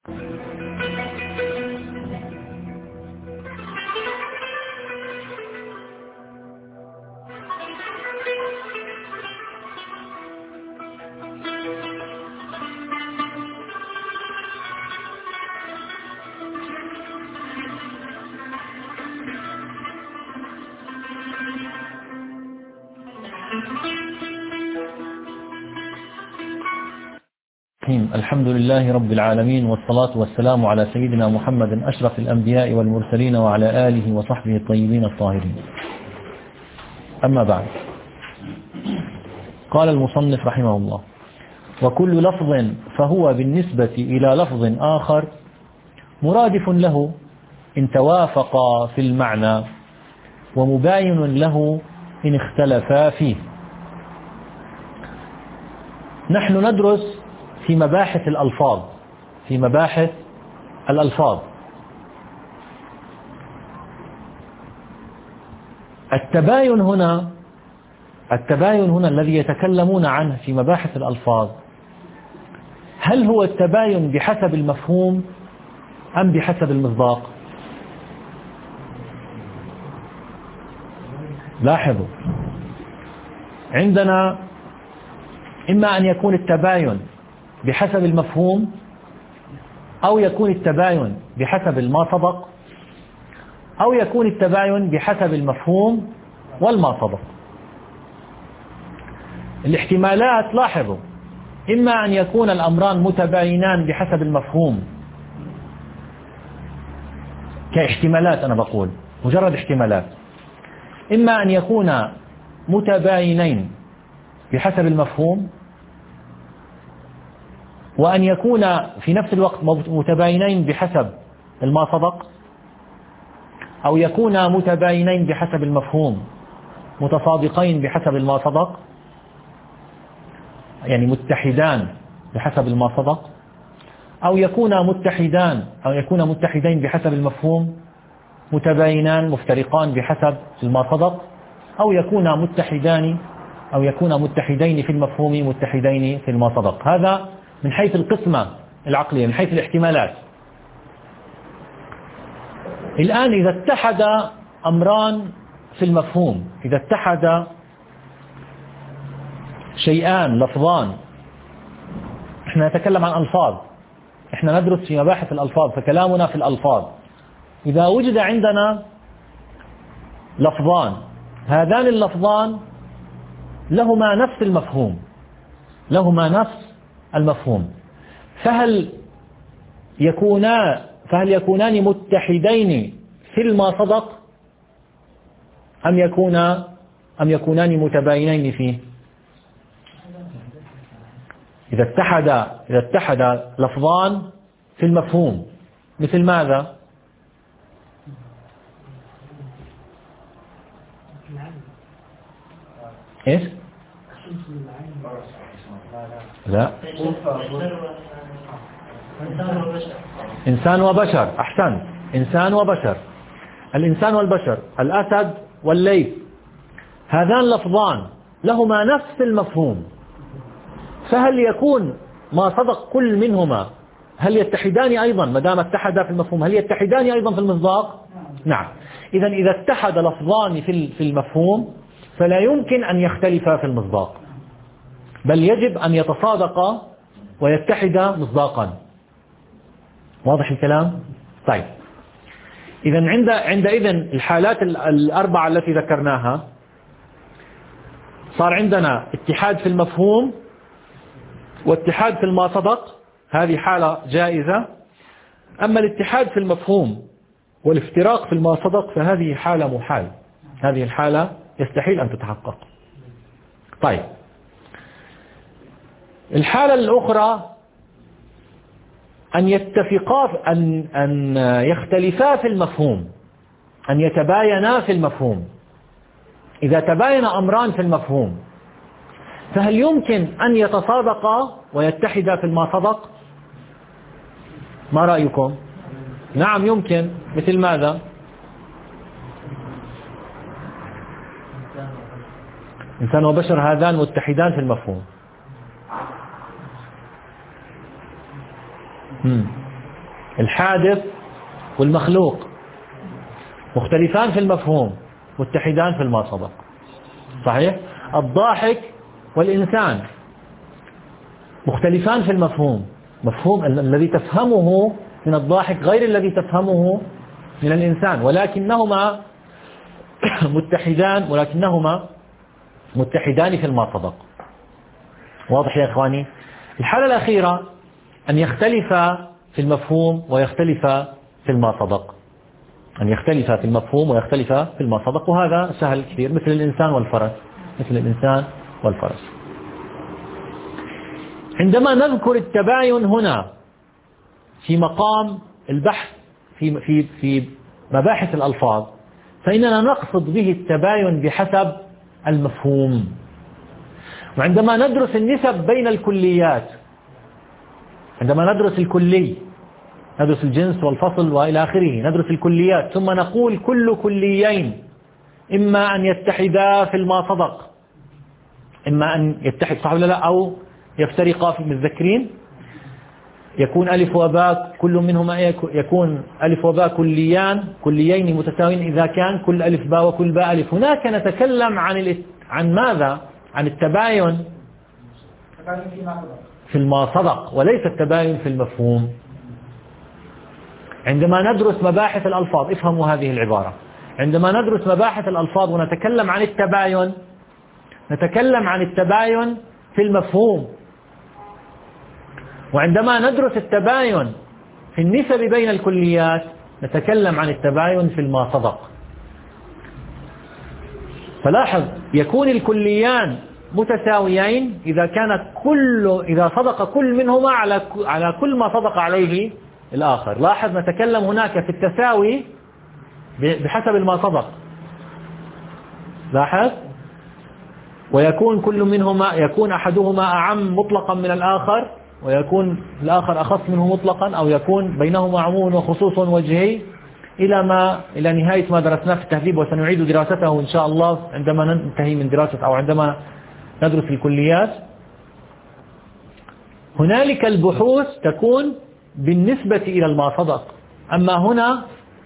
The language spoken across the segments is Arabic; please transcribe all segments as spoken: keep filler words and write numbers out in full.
الحمد لله رب العالمين، والصلاة والسلام على سيدنا محمد أشرف الأنبياء والمرسلين وعلى آله وصحبه الطيبين الطاهرين. أما بعد، قال المصنف رحمه الله: وكل لفظ فهو بالنسبة إلى لفظ آخر مرادف له إن توافقا في المعنى، ومباين له إن اختلفا فيه. نحن ندرس في مباحث الألفاظ في مباحث الألفاظ التباين هنا التباين هنا الذي يتكلمون عنه في مباحث الألفاظ، هل هو التباين بحسب المفهوم أم بحسب المصداق؟ لاحظوا، عندنا إما أن يكون التباين بحسب المفهوم، أو يكون التباين بحسب الما سبق، أو يكون التباين بحسب المفهوم والما سبق. الاحتمالات، لاحظوا، إما أن يكون الأمران متباينان بحسب المفهوم كاحتمالات، أنا بقول مجرد احتمالات، إما أن يكون متباينين بحسب المفهوم، وأن يكون في نفس الوقت متباينين بحسب الما سبق، أو يكون متباينين بحسب المفهوم متصادقين بحسب الما سبق، يعني متحدان بحسب الما سبق، أو يكون متحدان أو يكون متحدين بحسب المفهوم متباينان مفترقان بحسب الما سبق، أو يكون متحدان أو يكون متحدين في المفهوم متحدين في الما سبق. هذا من حيث القسمة العقلية، من حيث الاحتمالات. الآن إذا اتحد أمران في المفهوم، إذا اتحد شيئان لفظان، احنا نتكلم عن ألفاظ، احنا ندرس في مباحث الألفاظ، فكلامنا في الألفاظ. إذا وجد عندنا لفظان، هذان اللفظان لهما نفس المفهوم لهما نفس المفهوم فهل يكونان فهل يكونان متحدين في الما سبق، أم يكونا أم يكونان متباينين فيه؟ إذا اتحد إذا اتحد لفظان في المفهوم، مثل ماذا؟ إيش؟ لا، إنسان وبشر. أحسنت، إنسان وبشر. الإنسان والبشر، الأسد والليث، هذان لفظان لهما نفس المفهوم، فهل يكون ما صدق كل منهما، هل يتحدان أيضا ما دام اتحدا في المفهوم، هل يتحدان أيضا في المصداق؟ نعم. إذا إذا اتحد لفظان في المفهوم فلا يمكن أن يختلفا في المصداق، بل يجب أن يتصادقا ويتحدا مصداقا. واضح الكلام؟ طيب، إذا عند عندئذ الحالات الأربعة التي ذكرناها، صار عندنا اتحاد في المفهوم واتحاد في الما سبق، هذه حالة جائزة. أما الاتحاد في المفهوم والافتراق في الما سبق فهذه حالة محال، هذه الحالة يستحيل أن تتحقق. طيب، الحالة الأخرى أن يتفقا أن أن يختلفا في المفهوم، أن يتباينا في المفهوم. إذا تباين أمران في المفهوم فهل يمكن أن يتصادقا ويتحدا في الما سبق؟ ما رأيكم؟ نعم يمكن. مثل ماذا؟ إنسان وبشر، هذان متحدان في المفهوم. مم. الحادث والمخلوق مختلفان في المفهوم، متحدان في الما سبق. صحيح؟ الضاحك والإنسان مختلفان في المفهوم، مفهوم الذي تفهمه من الضاحك غير الذي تفهمه من الإنسان، ولكنهما متحدان ولكنهما متحدان في الما سبق. واضح يا إخواني؟ الحالة الأخيرة أن يختلف في المفهوم ويختلف في الما سبق، أن يختلف في المفهوم ويختلف في الما سبق، وهذا سهل كثير، مثل الإنسان والفرس، مثل الإنسان والفرس. عندما نذكر التباين هنا في مقام البحث في في في مباحث الألفاظ، فإننا نقصد به التباين بحسب المفهوم. وعندما ندرس النسب بين الكليات، عندما ندرس الكلي، ندرس الجنس والفصل وإلى آخره، ندرس الكليات، ثم نقول كل كليين إما أن يتحدا في الما سبق، إما أن يتحد، صح ولا لا، أو يفترقا في المتذكرين، يكون ألف وباء كل منهما يكون ألف وباء كليان كليين متساويين إذا كان كل ألف باء وكل باء ألف. هناك نتكلم عن عن ماذا؟ عن التباين في الما سبق وليس التباين في المفهوم. عندما ندرس مباحث الألفاظ، افهموا هذه العبارة، عندما ندرس مباحث الألفاظ ونتكلم عن التباين، نتكلم عن التباين في المفهوم. وعندما ندرس التباين في النسب بين الكليات نتكلم عن التباين في الما سبق. فلاحظ، يكون الكليان متساويين إذا كان كل إذا صدق كل منهما على على كل ما صدق عليه الآخر. لاحظ، نتكلم هناك في التساوي بحسب ما صدق. لاحظ، ويكون كل منهما يكون أحدهما أعم مطلقا من الآخر، ويكون الآخر أخص منه مطلقا، أو يكون بينهما عموم وخصوص وجهي، إلى ما إلى نهاية ما درسناه في التهذيب، وسنعيد دراسته إن شاء الله عندما ننتهي من دراسة أو عندما ندرس الكليات. هنالك البحوث تكون بالنسبة إلى الما صدق، أما هنا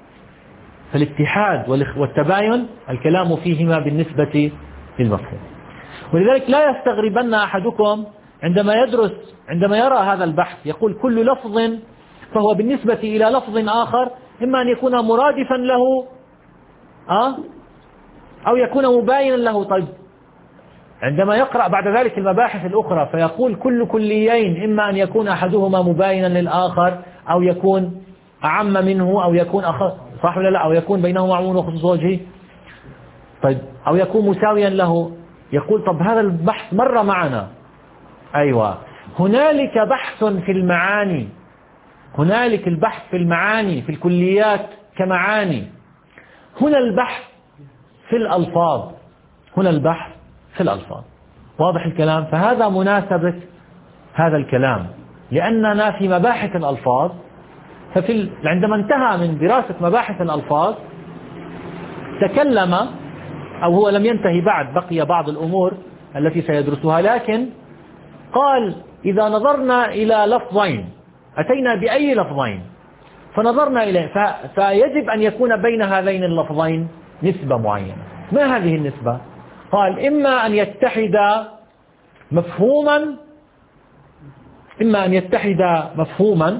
فالاتحاد والتباين الكلام فيهما بالنسبة للمفهوم. ولذلك لا يستغربن أحدكم عندما يدرس عندما يرى هذا البحث يقول كل لفظ فهو بالنسبة إلى لفظ آخر إما أن يكون مرادفا له أه؟ أو يكون مباينا له. طيب، عندما يقرأ بعد ذلك المباحث الأخرى فيقول كل كليين إما أن يكون أحدهما مباينا للآخر، أو يكون أعم منه، أو يكون أخص، صح ولا لا، أو يكون بينهما عموم وخصوص وجهي، طيب، أو يكون مساويا له. يقول طب هذا البحث مر معنا. أيوة، هنالك بحث في المعاني، هنالك البحث في المعاني في الكليات كمعاني. هنا البحث في الألفاظ، هنا البحث في الألفاظ. واضح الكلام؟ فهذا مناسبة هذا الكلام، لأننا في مباحث الألفاظ، ففي ال... عندما انتهى من دراسة مباحث الألفاظ تكلم، أو هو لم ينتهي بعد، بقي بعض الأمور التي سيدرسها، لكن قال إذا نظرنا إلى لفظين، أتينا بأي لفظين فنظرنا إليه، ف... فيجب أن يكون بين هذين اللفظين نسبة معينة. ما هذه النسبة؟ قال إما أن يتحد مفهوما، إما أن يتحد مفهوما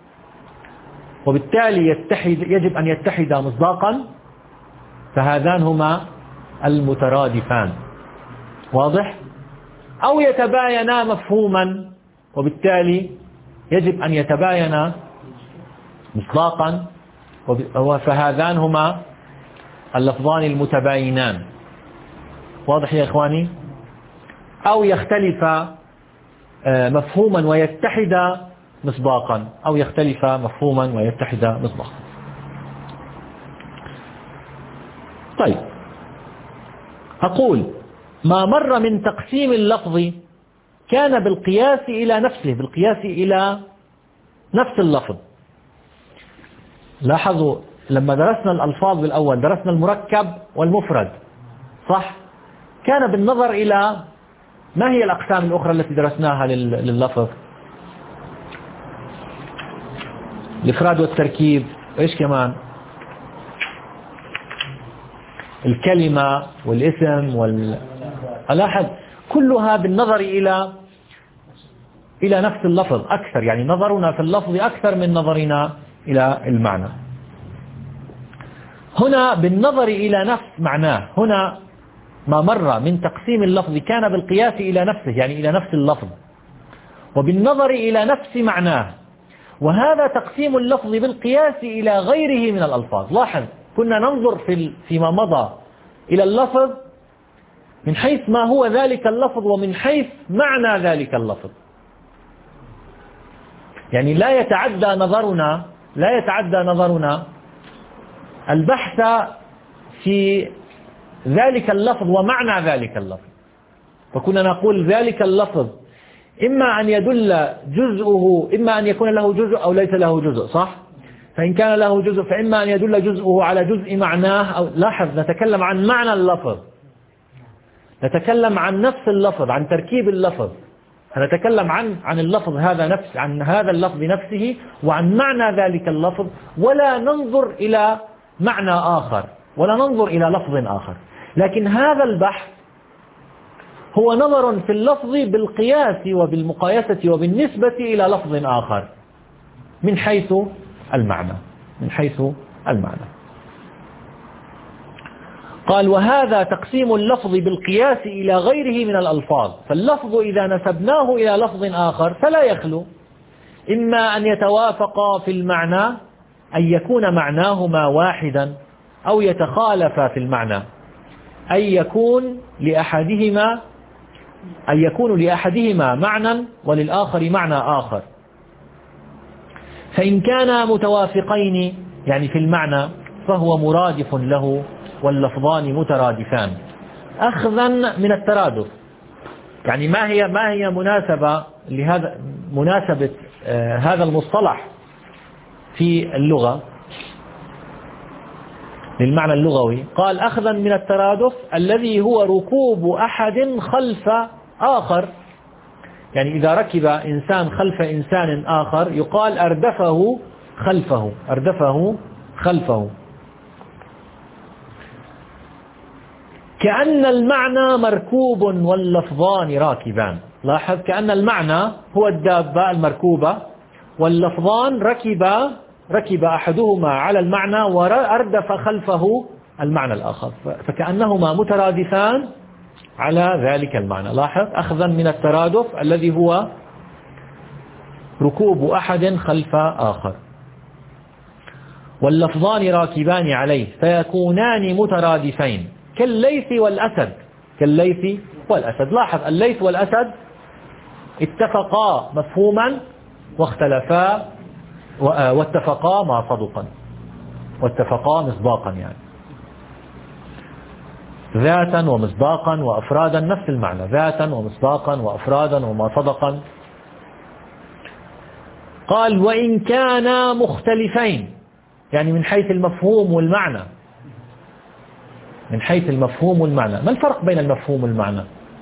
وبالتالي يتحد يجب أن يتحد مصداقا، فهذان هما المترادفان. واضح؟ أو يتباينا مفهوما وبالتالي يجب أن يتباينا مصداقا، فهذان هما اللفظان المتباينان. واضح يا إخواني؟ أو يختلف مفهوما ويتحد مصداقا، أو يختلف مفهوما ويتحد مصداقا. طيب، أقول ما مر من تقسيم اللفظ كان بالقياس إلى نفسه، بالقياس إلى نفس اللفظ. لاحظوا لما درسنا الألفاظ بالأول درسنا المركب والمفرد، صح؟ كان بالنظر إلى ما هي الأقسام الأخرى التي درسناها لللفظ. الإفراد والتركيب، إيش كمان؟ الكلمة والاسم وال ألاحظ كلها بالنظر إلى إلى نفس اللفظ أكثر، يعني نظرنا في اللفظ أكثر من نظرنا إلى المعنى. هنا بالنظر إلى نفس معناه، هنا ما مر من تقسيم اللفظ كان بالقياس إلى نفسه، يعني إلى نفس اللفظ، وبالنظر إلى نفس معناه. وهذا تقسيم اللفظ بالقياس إلى غيره من الألفاظ. لاحظ كنا ننظر في فيما مضى إلى اللفظ من حيث ما هو ذلك اللفظ ومن حيث معنى ذلك اللفظ، يعني لا يتعدى نظرنا لا يتعدى نظرنا البحث في ذلك اللفظ ومعنى ذلك اللفظ. فكنا نقول ذلك اللفظ إما أن يدل جزءه، إما أن يكون له جزء أو ليس له جزء، صح؟ فإن كان له جزء فإما أن يدل جزءه على جزء معناه أو. لاحظ نتكلم عن معنى اللفظ، نتكلم عن نفس اللفظ، عن تركيب اللفظ، نتكلم عن عن اللفظ هذا نفس عن هذا اللفظ نفسه وعن معنى ذلك اللفظ، ولا ننظر إلى معنى آخر ولا ننظر إلى لفظ آخر. لكن هذا البحث هو نظر في اللفظ بالقياس وبالمقايسة وبالنسبة إلى لفظ آخر من حيث المعنى من حيث المعنى. قال: وهذا تقسيم اللفظ بالقياس إلى غيره من الألفاظ. فاللفظ إذا نسبناه إلى لفظ آخر فلا يخلو إما أن يتوافقا في المعنى، أن يكون معناهما واحدا، أو يتخالفا في المعنى، أن يكون لأحدهما أن يكون لأحدهما معنى وللآخر معنى آخر. فإن كانا متوافقين يعني في المعنى فهو مرادف له واللفظان مترادفان أخذا من الترادف. يعني ما هي ما هي مناسبة لهذا مناسبة آه هذا المصطلح في اللغة للمعنى اللغوي؟ قال: أخذا من الترادف الذي هو ركوب أحد خلف آخر. يعني إذا ركب إنسان خلف إنسان آخر يقال أردفه خلفه أردفه خلفه كأن المعنى مركوب واللفظان راكبان. لاحظ كأن المعنى هو الدابة المركوبة واللفظان ركبا ركب أحدهما على المعنى وأردف خلفه المعنى الآخر، فكأنهما مترادفان على ذلك المعنى. لاحظ أخذا من الترادف الذي هو ركوب أحد خلف آخر واللفظان راكبان عليه فيكونان مترادفين كالليث والأسد كالليث والأسد. لاحظ الليث والأسد اتفقا مفهوما واختلفا واتفقا ما صدقا واتفقا مصداقا، يعني ذاتا ومصداقا وأفرادا نفس المعنى، ذاتا ومصداقا وأفرادا وما صدقا. قال: وإن كانا مختلفين، يعني من حيث المفهوم والمعنى من حيث المفهوم والمعنى. ما الفرق بين المفهوم والمعنى؟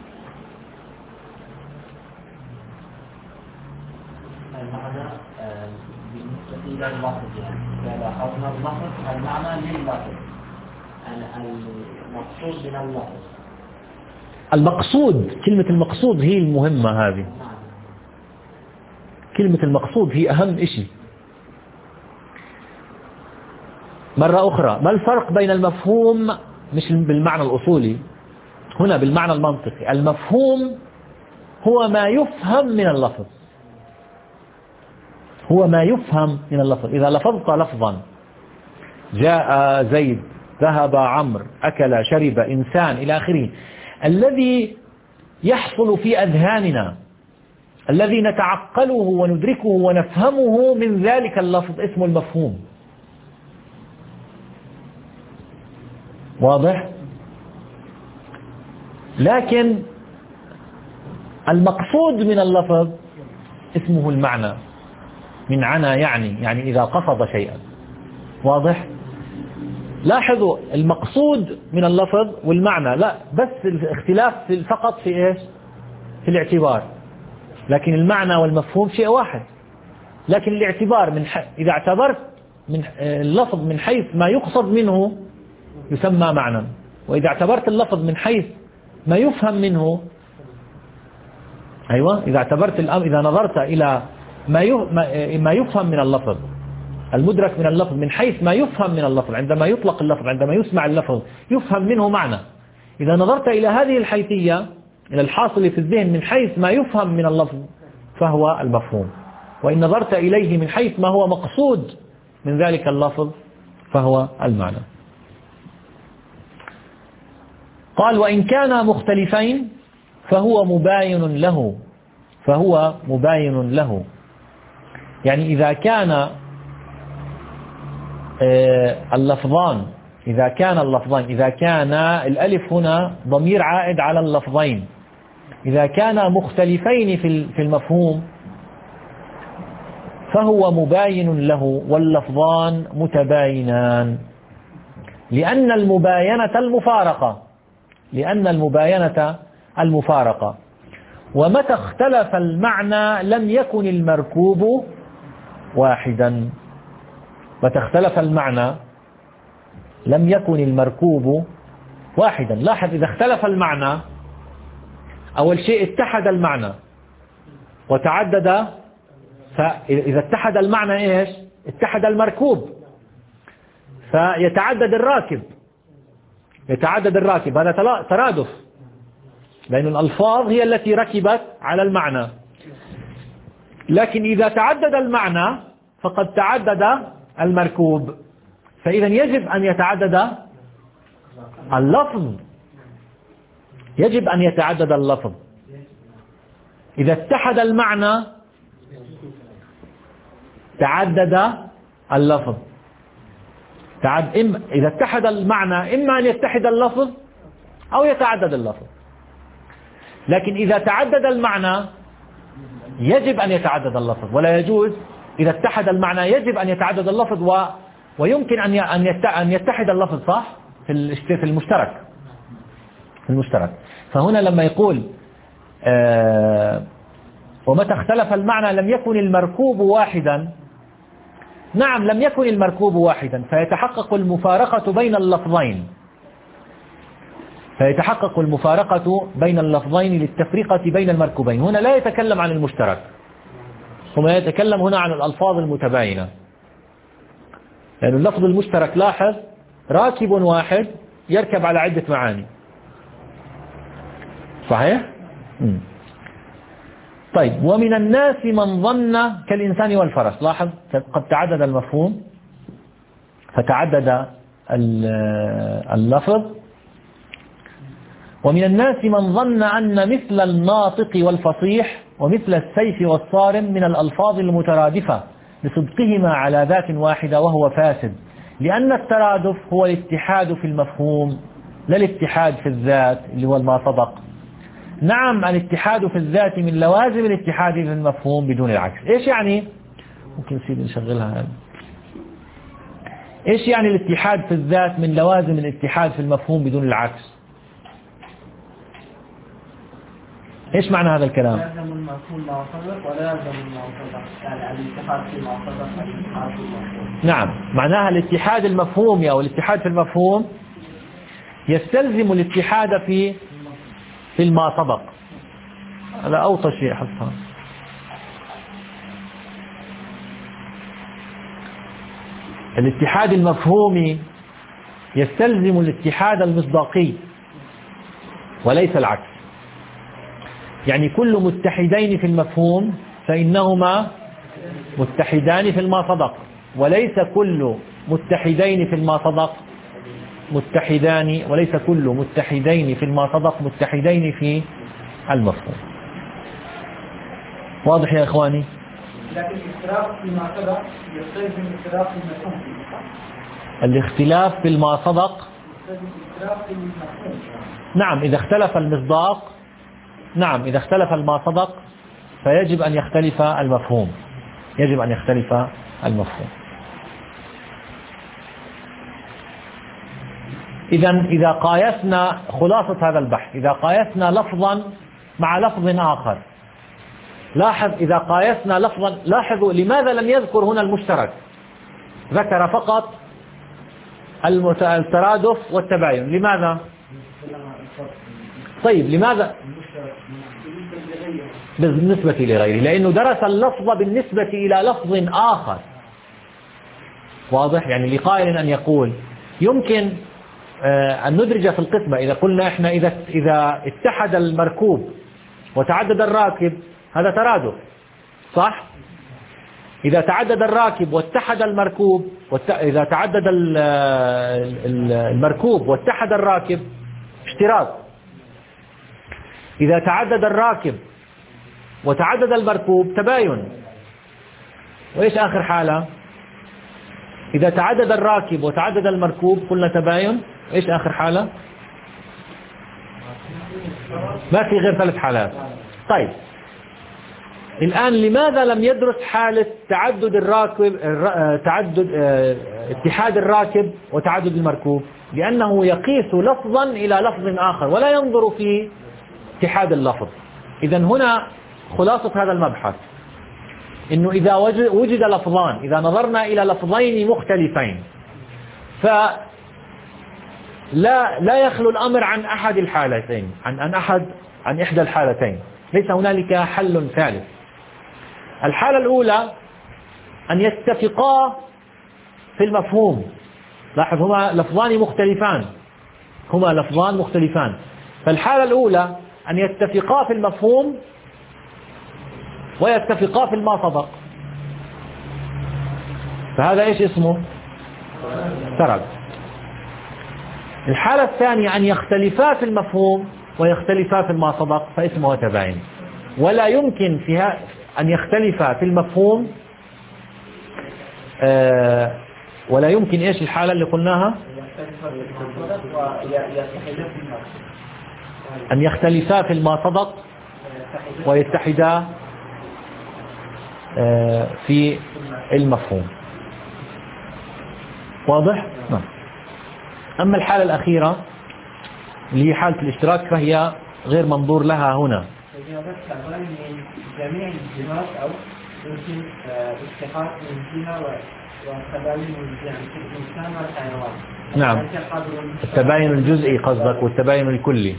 المعنى بالنسبة إلى اللفظ، يعني إذا أخذنا اللفظ المعنى لللفظ، المقصود من اللفظ. المقصود، كلمة المقصود هي المهمة. هذه كلمة المقصود هي أهم شيء. مرة أخرى، ما الفرق بين المفهوم مش بالمعنى الأصولي، هنا بالمعنى المنطقي؟ المفهوم هو ما يفهم من اللفظ هو ما يفهم من اللفظ. إذا لفظت لفظا جاء زيد، ذهب عمرو، أكل، شرب، إنسان إلى آخره، الذي يحصل في أذهاننا الذي نتعقله وندركه ونفهمه من ذلك اللفظ اسمه المفهوم. واضح؟ لكن المقصود من اللفظ اسمه المعنى، من عنى يعني يعني إذا قصد شيئا. واضح؟ لاحظوا المقصود من اللفظ والمعنى لا، بس الاختلاف فقط في إيش؟ في الاعتبار، لكن المعنى والمفهوم شيء واحد. لكن الاعتبار من ح... إذا اعتبرت من اللفظ من حيث ما يقصد منه يسمى معنى، وإذا اعتبرت اللفظ من حيث ما يفهم منه، أيوة إذا اعتبرت الأمر إذا نظرت إلى ما ما يفهم من اللفظ، المدرك من اللفظ من حيث ما يفهم من اللفظ، عندما يطلق اللفظ عندما يسمع اللفظ يفهم منه معنى، إذا نظرت إلى هذه الحيثية إلى الحاصل في الذهن من حيث ما يفهم من اللفظ فهو المفهوم، وإن نظرت إليه من حيث ما هو مقصود من ذلك اللفظ فهو المعنى. قال وإن كانا مختلفين فهو مباين له، فهو مباين له، يعني إذا كان اللفظان إذا كان اللفظان إذا كان الألف هنا ضمير عائد على اللفظين، إذا كانا مختلفين في المفهوم فهو مباين له واللفظان متباينان، لأن المباينة المفارقة لأن المباينة المفارقة ومتى اختلف المعنى لم يكن المركوب واحدا. متى اختلف المعنى لم يكن المركوب واحدا. لاحظ إذا اختلف المعنى أول شيء اتحد المعنى وتعدد، فإذا اتحد المعنى إيش؟ اتحد المركوب، فيتعدد الراكب يتعدد الراكب هذا ترادف، لأن الألفاظ هي التي ركبت على المعنى. لكن إذا تعدد المعنى فقد تعدد المركوب، فإذا يجب أن يتعدد اللفظ يجب أن يتعدد اللفظ. إذا اتحد المعنى تعدد اللفظ. تعد إما إذا اتحد المعنى إما أن يتحد اللفظ أو يتعدد اللفظ، لكن إذا تعدد المعنى يجب أن يتعدد اللفظ، ولا يجوز إذا اتحد المعنى يجب أن يتعدد اللفظ و... ويمكن أن أن يتحد اللفظ صح في في المشترك في المشترك. فهنا لما يقول آه ومتى اختلف المعنى لم يكن المركوب واحدا، نعم لم يكن المركوب واحدا، فيتحقق المفارقة بين اللفظين فيتحقق المفارقة بين اللفظين للتفرقة بين المركوبين. هنا لا يتكلم عن المشترك، ثم يتكلم هنا عن الألفاظ المتباينة، لأن يعني اللفظ المشترك لاحظ راكب واحد يركب على عدة معاني صحيح؟ م. طيب ومن الناس من ظن كالإنسان والفرس، لاحظ قد تعدد المفهوم فتعدد اللفظ. ومن الناس من ظن أن مثل الناطق والفصيح ومثل السيف والصارم من الألفاظ المترادفة لصدقهما على ذات واحدة وهو فاسد، لأن الترادف هو الاتحاد في المفهوم لا الاتحاد في الذات اللي هو ما صدق. نعم الاتحاد في الذات من لوازم الاتحاد في المفهوم بدون العكس. ايش يعني؟ ممكن سيدي نشغلها يعني. ايش يعني الاتحاد في الذات من لوازم الاتحاد في المفهوم بدون العكس؟ ايش معنى هذا الكلام؟ لازم المفهوم ما صدق ولا لازم ما صدق، يعني الاتحاد في ما صدق الاتحاد في المفهوم. نعم معناها الاتحاد المفهومي او الاتحاد في المفهوم يستلزم الاتحاد في في الما سبق. هذا أوطى شيء حسنا. الاتحاد المفهومي يستلزم الاتحاد المصداقي وليس العكس، يعني كل متحدين في المفهوم فإنهما متحدان في الما صدق، وليس كل متحدين في الما صدق متحدان وليس كل متحدين في الما صدق متحدين في المفهوم. واضح يا إخواني؟ لكن الاختلاف فيما صدق يستلزم الاختلاف في المفهوم. الاختلاف في الما صدق الاختلاف في المفهوم. نعم إذا اختلف المصداق، نعم إذا اختلف الما صدق فيجب أن يختلف المفهوم يجب أن يختلف المفهوم. إذا إذا قايسنا خلاصة هذا البحث، إذا قايسنا لفظا مع لفظ آخر لاحظ إذا قايسنا لفظا، لاحظوا لماذا لم يذكر هنا المشترك، ذكر فقط الترادف والتباين. لماذا؟ طيب لماذا بالنسبة لغيره؟ لأنه درس اللفظ بالنسبة إلى لفظ آخر. واضح؟ يعني لقائل أن يقول يمكن أن ندرج في القسمة. إذا قلنا إحنا إذا إذا اتحد المركوب وتعدد الراكب هذا ترادف، صح؟ إذا تعدد الراكب واتحد المركوب وت... إذا تعدد المركوب واتحد الراكب اشتراك. إذا تعدد الراكب وتعدد المركوب تباين. وإيش آخر حالة؟ إذا تعدد الراكب وتعدد المركوب قلنا تباين. إيش آخر حالة؟ ما في غير ثلاث حالات. طيب الآن لماذا لم يدرس حالة تعدد الراكب تعدد اتحاد الراكب وتعدد المركوب؟ لأنه يقيس لفظا إلى لفظ آخر ولا ينظر في اتحاد اللفظ. إذن هنا خلاصة هذا المبحث إنه إذا وجد لفظان، إذا نظرنا إلى لفظين مختلفين فلا لا يخلو الأمر عن أحد الحالتين، عن عن أحد عن إحدى الحالتين، ليس هنالك حل ثالث. الحالة الأولى أن يتفقا في المفهوم. لاحظ هما لفظان مختلفان، هما لفظان مختلفان. فالحالة الأولى أن يتفقا في المفهوم ويتفقا في ما سبق، فهذا إيش اسمه؟ ترد. الحالة الثانية أن يختلفا في المفهوم ويختلفا في ما سبق فاسمه تباين. ولا يمكن فيها أن يختلفا في المفهوم آه ولا يمكن إيش الحالة اللي قلناها؟ أن يختلفا في ما سبق ويتحدا آه في المفهوم. واضح؟ نعم. أما الحالة الأخيرة اللي هي حالة الاشتراك فهي غير منظور لها هنا. جميع الجهات أو يمكن اتخاذ من جهة والتباين من جهة الإنسان والحيوان. نعم. التباين الجزئي قصدك والتباين الكلي.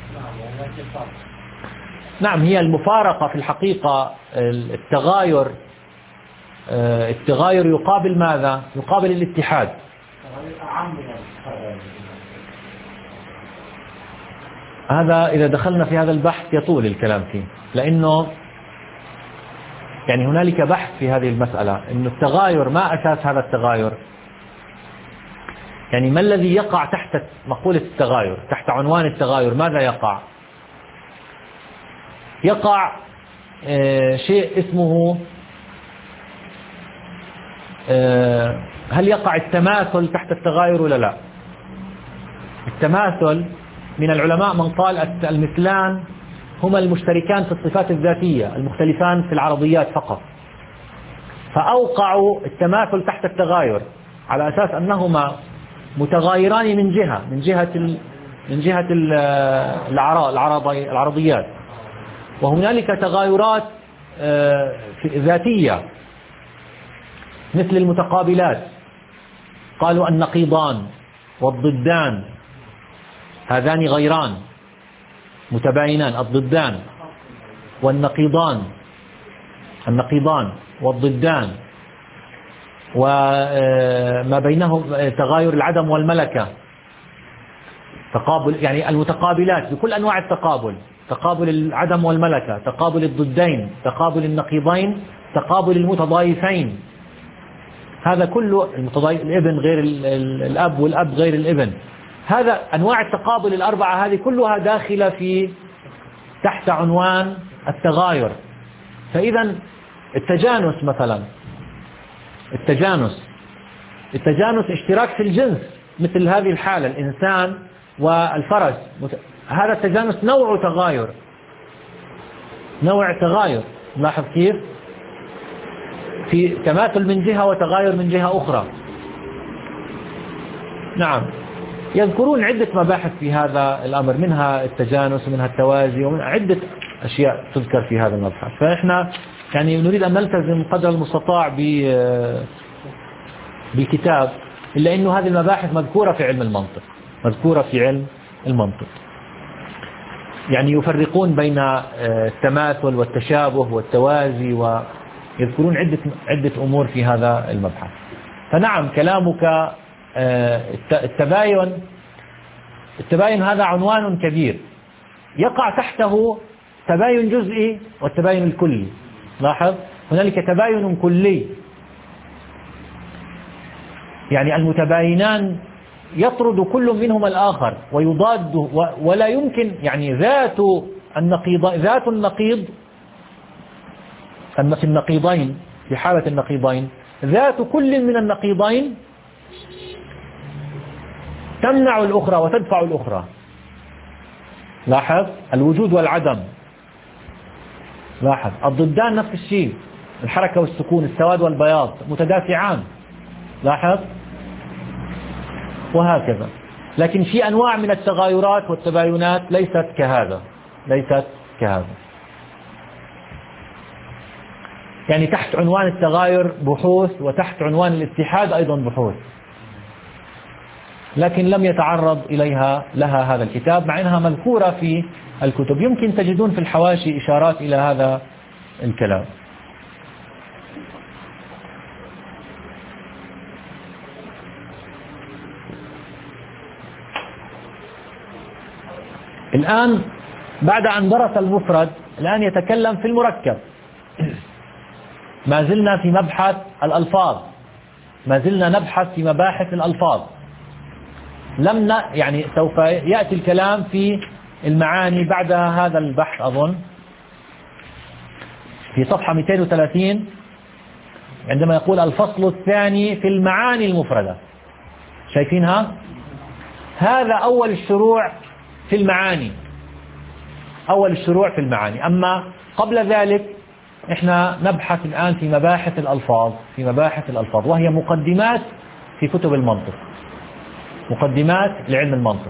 نعم. هي المفارقة في الحقيقة التغاير التغاير يقابل ماذا؟ يقابل الاتحاد. هذا إذا دخلنا في هذا البحث يطول الكلام فيه، لأنه يعني هنالك بحث في هذه المسألة. إنه التغاير ما أساس هذا التغاير؟ يعني ما الذي يقع تحت مقولة التغاير، تحت عنوان التغاير؟ ماذا يقع؟ يقع آه شيء اسمه آه هل يقع التماثل تحت التغاير ولا لا؟ التماثل من العلماء من قال المثلان هما المشتركان في الصفات الذاتية المختلفان في العرضيات فقط، فأوقعوا التماثل تحت التغاير على أساس أنهما متغايران من جهة من جهة ال من جهة العرضيات، وهنالك تغايرات ذاتية مثل المتقابلات. قالوا النقيضان والضدان هذان غيران متباينان، الضدان والنقيضان النقيضان والضدان، وما بينهم تغاير العدم والملكة، تقابل يعني المتقابلات بكل أنواع التقابل، تقابل العدم والملكة، تقابل الضدين، تقابل النقيضين، تقابل المتضايفين. هذا كله المتضايف، الابن غير الأب والأب غير الابن. هذا أنواع التقابل الأربعة هذه كلها داخلة في تحت عنوان التغاير. فإذا التجانس مثلا، التجانس التجانس اشتراك في الجنس مثل هذه الحالة الإنسان والفرس، هذا التجانس نوع تغاير، نوع تغاير. لاحظ كيف في تماثل من جهة وتغاير من جهة أخرى. نعم. يذكرون عدة مباحث في هذا الأمر، منها التجانس ومنها التوازي ومن عدة أشياء تذكر في هذا المبحث. فإحنا يعني نريد أن نلتزم قدر المستطاع بالكتاب، إلا أنه هذه المباحث مذكورة في علم المنطق، مذكورة في علم المنطق. يعني يفرقون بين التماثل والتشابه والتوازي، ويذكرون عدة عدة أمور في هذا المبحث. فنعم كلامك التباين التباين هذا عنوان كبير يقع تحته تباين جزئي والتباين الكلي. لاحظ هنالك تباين كلي، يعني المتباينان يطرد كل منهما الآخر ويضاد، ولا يمكن يعني ذات النقيض ذات النقيض في النقيضين، في حالة النقيضين ذات كل من النقيضين تمنع الأخرى وتدفع الأخرى. لاحظ الوجود والعدم، لاحظ الضدان نفس الشيء، الحركة والسكون، السواد والبياض متدافعان، لاحظ، وهكذا. لكن في أنواع من التغايرات والتباينات ليست كهذا، ليست كهذا. يعني تحت عنوان التغاير بحوث، وتحت عنوان الاتحاد أيضا بحوث، لكن لم يتعرض إليها لها هذا الكتاب، مع أنها مذكورة في الكتب. يمكن تجدون في الحواشي إشارات إلى هذا الكلام. الآن بعد أن درس المفرد، الآن يتكلم في المركب. ما زلنا في مبحث الألفاظ، ما زلنا نبحث في مباحث الألفاظ. لم ن... يعني سوف يأتي الكلام في المعاني بعد هذا البحث، أظن في صفحة مئتين وثلاثين عندما يقول الفصل الثاني في المعاني المفردة. شايفينها؟ هذا أول الشروع في المعاني، أول الشروع في المعاني. أما قبل ذلك إحنا نبحث الآن في مباحث الألفاظ، في مباحث الألفاظ، وهي مقدمات في كتب المنطق، مقدمات لعلم المنطق.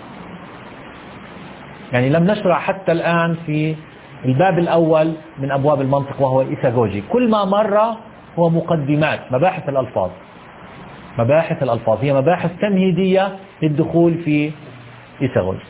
يعني لم نشرع حتى الآن في الباب الأول من أبواب المنطق وهو الإيثاغوجي. كل ما مر هو مقدمات، مباحث الألفاظ. مباحث الألفاظ هي مباحث تمهيدية للدخول في إيثاغوجي.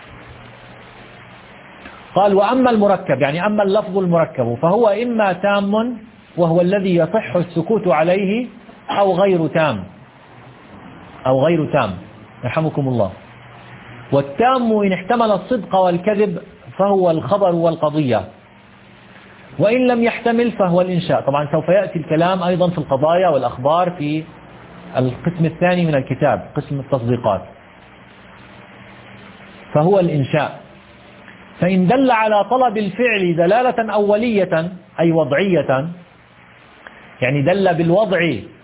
قال وأما المركب، يعني أما اللفظ المركب، فهو إما تام وهو الذي يصح السكوت عليه، أو غير تام، أو غير تام يرحمكم الله. والتام إن احتمل الصدق والكذب فهو الخبر والقضية، وإن لم يحتمل فهو الإنشاء. طبعا سوف يأتي الكلام أيضا في القضايا والأخبار في القسم الثاني من الكتاب، قسم التصديقات. فهو الإنشاء. فإن دل على طلب الفعل دلالة أولية أي وضعية، يعني دل بالوضع،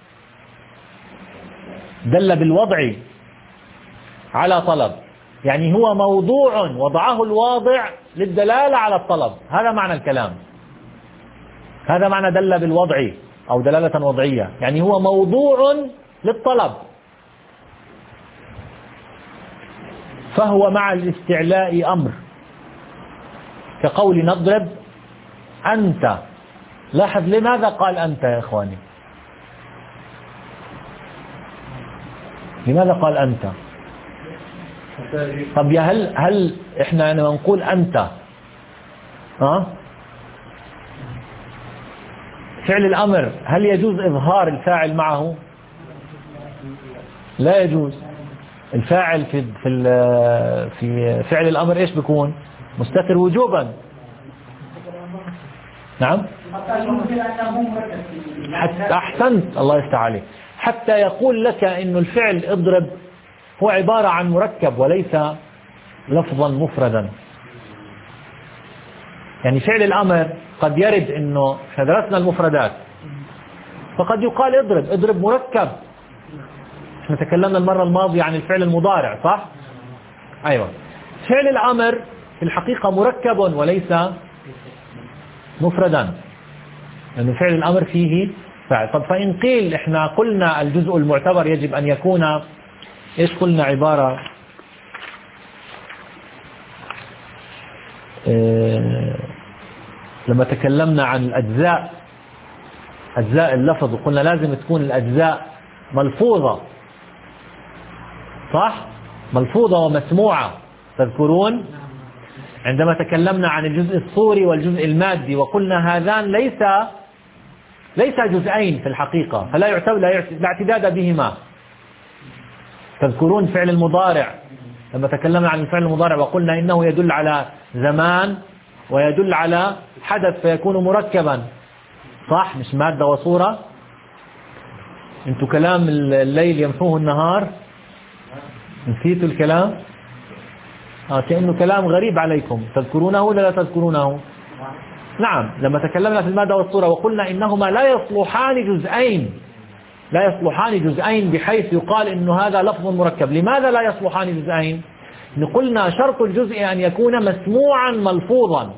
دل بالوضع على طلب، يعني هو موضوع وضعه الواضع للدلالة على الطلب. هذا معنى الكلام، هذا معنى دل بالوضع أو دلالة وضعية، يعني هو موضوع للطلب. فهو مع الاستعلاء أمر، كقول نضرب أنت. لاحظ لماذا قال أنت يا إخواني؟ لماذا قال أنت؟ طب يا هل هل إحنا لما نقول أنت ها فعل الأمر، هل يجوز إظهار الفاعل معه؟ لا يجوز. الفاعل في في في فعل الأمر إيش بيكون؟ مستتر وجوبا. نعم، حتى أحسنت، الله يفتح عليك. حتى يقول لك إنه الفعل اضرب هو عبارة عن مركب وليس لفظا مفردا. يعني فعل الأمر قد يرد إنه درسنا المفردات، فقد يقال اضرب، اضرب مركب. احنا تكلمنا المرة الماضية عن الفعل المضارع، صح؟ أيوة. فعل الأمر في الحقيقة مركب وليس مفردا، لأن يعني فعل الأمر فيه فاعل. طب فإن قيل إحنا قلنا الجزء المعتبر يجب أن يكون إيش قلنا عبارة آه لما تكلمنا عن الأجزاء، أجزاء اللفظ، وقلنا لازم تكون الأجزاء ملفوظة، صح؟ ملفوظة ومسموعة، تذكرون؟ عندما تكلمنا عن الجزء الصوري والجزء المادي وقلنا هذان ليس ليس جزئين في الحقيقة، فلا يعتبر لا اعتداد بهما. تذكرون فعل المضارع لما تكلمنا عن الفعل المضارع وقلنا إنه يدل على زمان ويدل على حدث فيكون مركبا، صح؟ مش مادة وصورة. انتوا كلام الليل يمحوه النهار، نسيتوا الكلام؟ آه كأنه كلام غريب عليكم، تذكرونه ولا لا تذكرونه؟ نعم، لما تكلمنا في المادة والصورة وقلنا إنهما لا يصلحان جزئين، لا يصلحان جزئين بحيث يقال إنه هذا لفظ مركب. لماذا لا يصلحان جزئين؟ قلنا شرط الجزء أن يكون مسموعا ملفوظا،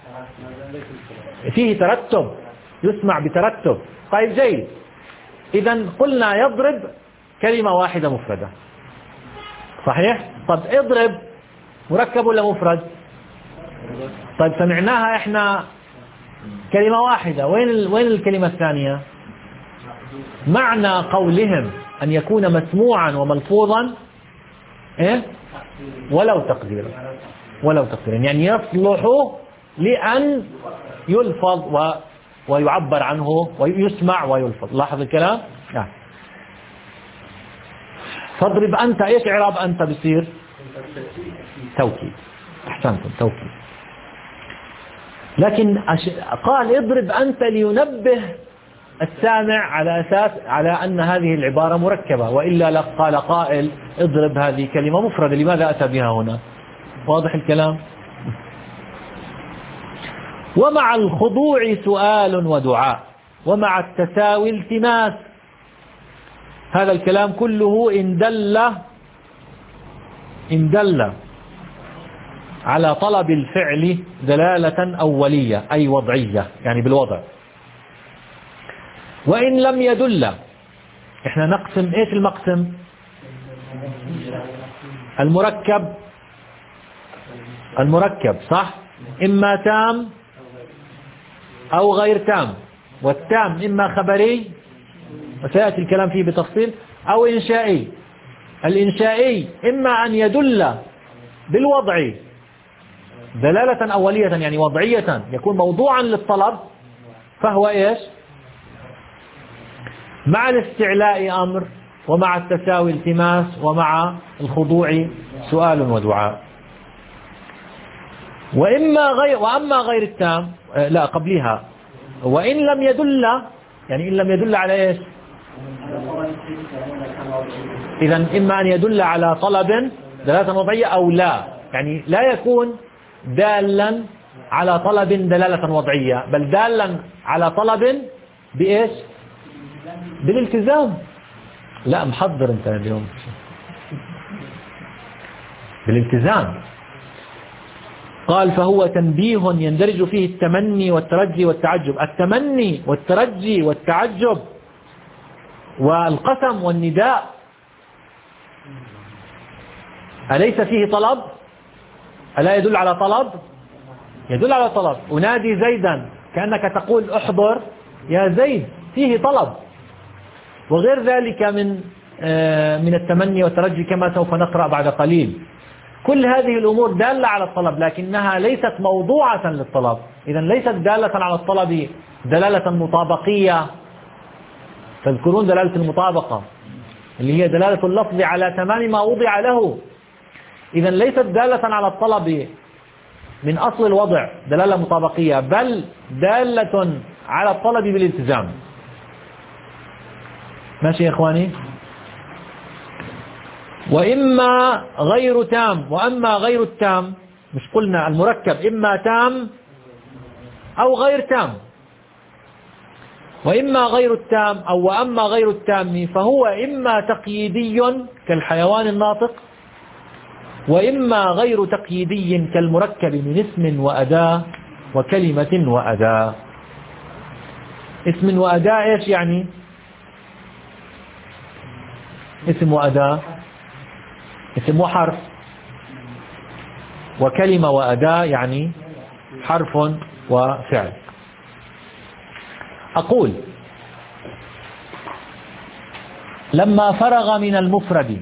فيه ترتب، يسمع بترتب. طيب جيد، إذا قلنا يضرب كلمة واحدة مفردة، صحيح؟ طب اضرب مركب ولا مفرد؟ طيب سمعناها احنا كلمة واحدة، وين وين الكلمة الثانية؟ معنى قولهم أن يكون مسموعا وملفوظا إيه؟ ولو تقديرا، ولو تقديرا، يعني يصلح لأن يلفظ و ويعبر عنه ويسمع ويلفظ. لاحظ الكلام؟ نعم. فاضرب أنت، إيش إعراب أنت بصير؟ توكيد. أحسنتم، توكيد. لكن قال اضرب أنت لينبه السامع على أساس على أن هذه العبارة مركبة، وإلا قال قائل اضرب هذه كلمة مفردة، لماذا أتى بها هنا؟ واضح الكلام؟ ومع الخضوع سؤال ودعاء، ومع التساوي التماس. هذا الكلام كله إن دل إن دل على طلب الفعل دلالة أولية أي وضعية، يعني بالوضع. وإن لم يدل، إحنا نقسم إيش المقسم؟ المركب، المركب صح؟ إما تام أو غير تام، والتام إما خبري وسيأتي الكلام فيه بتفصيل أو إنشائي. الإنشائي إما أن يدل بالوضع دلالة أولية يعني وضعية، يكون موضوعا للطلب، فهو إيش؟ مع الاستعلاء أمر، ومع التساوي التماس، ومع الخضوع سؤال ودعاء. وإما غير وأما غير التام لا قبلها، وإن لم يدل، يعني إن لم يدل على إيش؟ إذا إما أن يدل على طلب دلالة وضعية أو لا، يعني لا يكون دالا على طلب دلالة وضعية، بل دالا على طلب بإيش؟ بالالتزام. لا محضر أنت اليوم، بالالتزام. قال فهو تنبيه يندرج فيه التمني والترجي والتعجب. التمني والترجي والتعجب والقسم والنداء أليس فيه طلب؟ ألا يدل على طلب؟ يدل على طلب. أنادي زيدا كأنك تقول احضر يا زيد، فيه طلب. وغير ذلك من من التمني والترجي كما سوف نقرأ بعد قليل. كل هذه الأمور دالة على الطلب، لكنها ليست موضوعة للطلب. إذا ليست دالة على الطلب دلالة مطابقية. تذكرون دلالة المطابقة اللي هي دلالة اللفظ على تمام ما وضع له. إذا ليست دالة على الطلب من أصل الوضع دلالة مطابقية، بل دالة على الطلب بالالتزام. ماشي يا إخواني؟ وإما غير تام، وأما غير التام، مش قلنا المركب إما تام أو غير تام. وإما غير التام أو وأما غير التام فهو إما تقييدي كالحيوان الناطق، وإما غير تقييدي كالمركب من اسم وأداة وكلمة وأداة. اسم وأداة إيش يعني؟ اسم وأداة، اسم وحرف، وكلمة وأداة يعني حرف وفعل. أقول لما فرغ من المفرد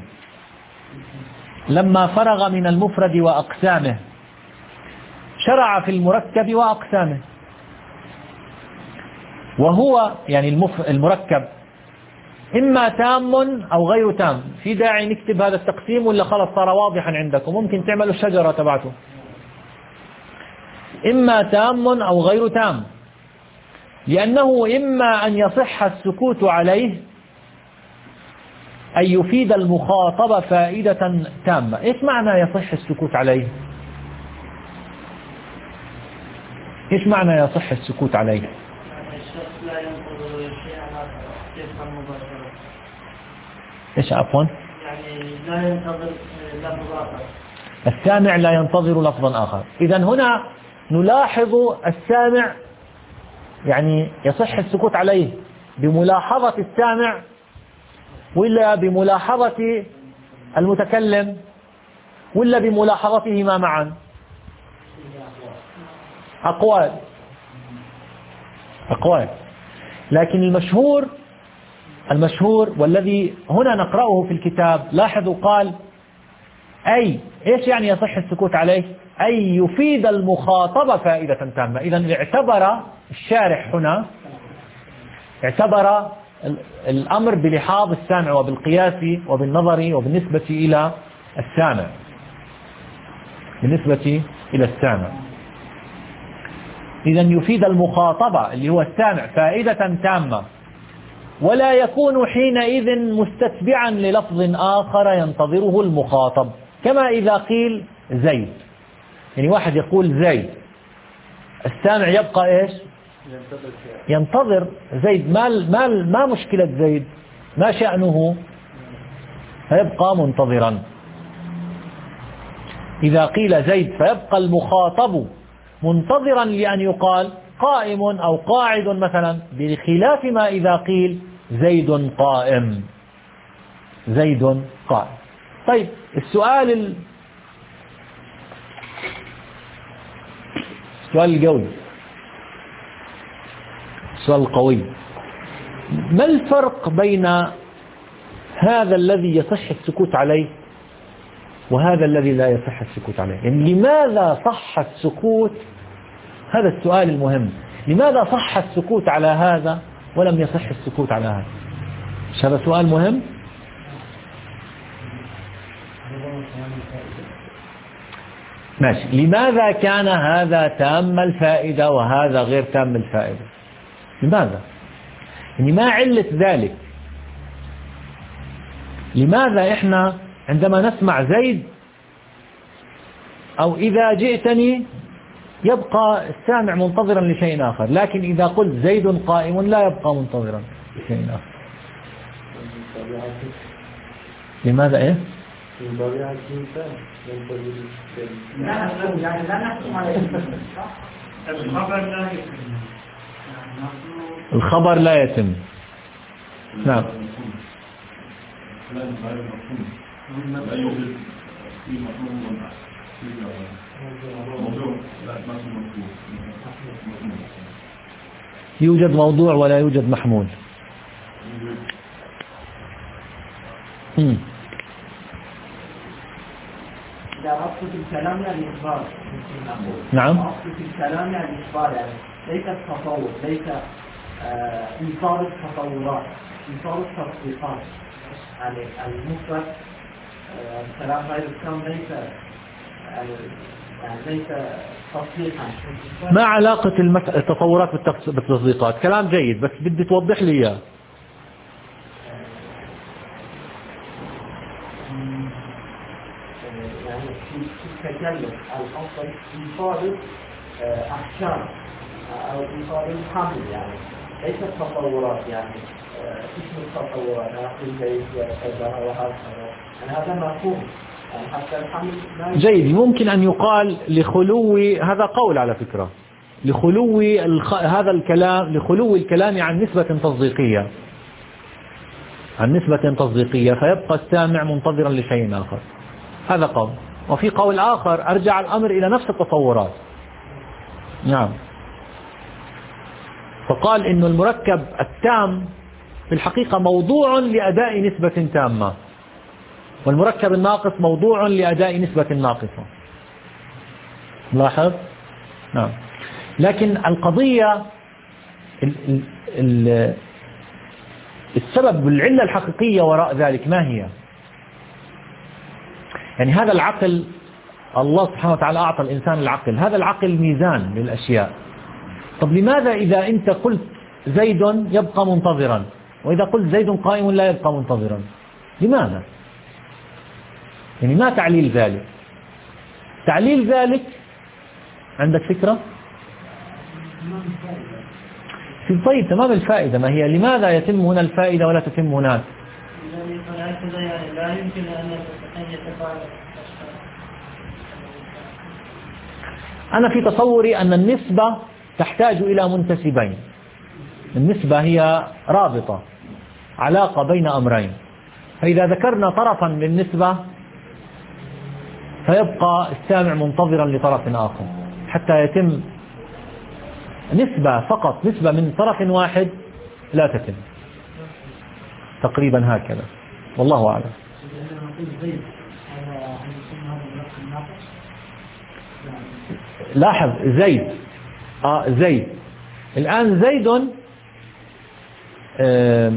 لما فرغ من المفرد وأقسامه شرع في المركب وأقسامه. وهو يعني المركب إما تام أو غير تام. في داعي نكتب هذا التقسيم ولا خلص صار واضحا عندكم؟ ممكن تعملوا الشجرة تبعته. إما تام أو غير تام، لأنه إما أن يصح السكوت عليه أن يفيد المخاطب فائدة تامة. إيش معنى يصح السكوت عليه؟ إيش معنى يصح السكوت عليه؟ الشخص لا ينتظر شيئا يفهم مباشرة. إيش عفوا؟ يعني لا ينتظر لفظ آخر. السامع لا ينتظر لفظا آخر. إذا هنا نلاحظ السامع، يعني يصح السكوت عليه بملاحظة السامع ولا بملاحظة المتكلم ولا بملاحظتهما معا؟ أقوال أقوال لكن المشهور المشهور والذي هنا نقرأه في الكتاب، لاحظوا قال أي. إيش يعني يصح السكوت عليه؟ أي يفيد المخاطب فائدة تامة. إذن اعتبر الشارح هنا اعتبر الأمر بلحاظ السامع وبالقياس وبالنظر وبالنسبة إلى السامع بالنسبة إلى السامع. إذن يفيد المخاطبة اللي هو السامع فائدة تامة، ولا يكون حينئذ مستتبعا للفظ آخر ينتظره المخاطب، كما إذا قيل زيد. يعني واحد يقول زيد، السامع يبقى إيش؟ ينتظر زيد. ما ما ما مشكلة زيد؟ ما شأنه؟ فيبقى منتظرا. إذا قيل زيد فيبقى المخاطب منتظرا لأن يقال قائم أو قاعد مثلا، بخلاف ما إذا قيل زيد قائم زيد قائم. طيب السؤال ال... السؤال القوي السؤال القوي ما الفرق بين هذا الذي يصح السكوت عليه وهذا الذي لا يصح السكوت عليه؟ يعني لماذا صح السكوت؟ هذا السؤال المهم. لماذا صح السكوت على هذا ولم يصح السكوت على هذا؟ هذا سؤال مهم. ماشي. لماذا كان هذا تام الفائدة وهذا غير تام الفائدة؟ لماذا؟ يعني ما علة ذلك؟ لماذا إحنا عندما نسمع زيد أو إذا جئتني يبقى السامع منتظرا لشيء آخر، لكن إذا قلت زيد قائم لا يبقى منتظرا لشيء آخر؟ لماذا إيه؟ الخبر لا يتم. نعم. يوجد موضوع ولا يوجد محمول. هم. أقصد الكلام يعني إخبار. نعم. أقصد الكلام يعني إخبار، يعني ليس التطور، ليس آه إنصار التطورات، إنصار التطبيقات. يعني المفرد آه الكلام غير الكلام ليس يعني ليس تصديقا. ما علاقة المس... التطورات بالتصديقات؟ كلام جيد بس بدي توضح لي إياه. تكلم الأصل إنصار أحكام أو إنصار الحمل، يعني ليس التطورات، يعني اسم التطورات نقول زي كذا وهذا، يعني هذا مفهوم يعني حتى الحمل. جيد. ممكن أن يقال لخلو، هذا قول على فكرة، لخلو الخ... هذا الكلام لخلو الكلام عن نسبة تصديقية عن نسبة تصديقية فيبقى السامع منتظرا لشيء آخر. هذا قول. وفي قول آخر أرجع الأمر إلى نفس التطورات، نعم. فقال إنه المركب التام في الحقيقة موضوع لأداء نسبة تامة، والمركب الناقص موضوع لأداء نسبة ناقصة. لاحظ؟ نعم. لكن القضية ال ال ال السبب والعلة الحقيقية وراء ذلك ما هي؟ يعني هذا العقل، الله سبحانه وتعالى أعطى الإنسان العقل، هذا العقل ميزان للأشياء. طب لماذا إذا أنت قلت زيد يبقى منتظرا، وإذا قلت زيد قائم لا يبقى منتظرا؟ لماذا؟ يعني ما تعليل ذلك؟ تعليل ذلك عندك فكرة؟ طيب تمام الفائدة، ما هي لماذا يتم هنا الفائدة ولا تتم هناك؟ لا يمكن أن يتفاعل. أنا في تصوري أن النسبة تحتاج إلى منتسبين. النسبة هي رابطة، علاقة بين أمرين، فإذا ذكرنا طرفا للنسبة فيبقى السامع منتظرا لطرف آخر حتى يتم نسبة فقط. نسبة من طرف واحد لا تتم، تقريبا هكذا، والله أعلم. لاحظ زيد آه زيد الآن زيد آه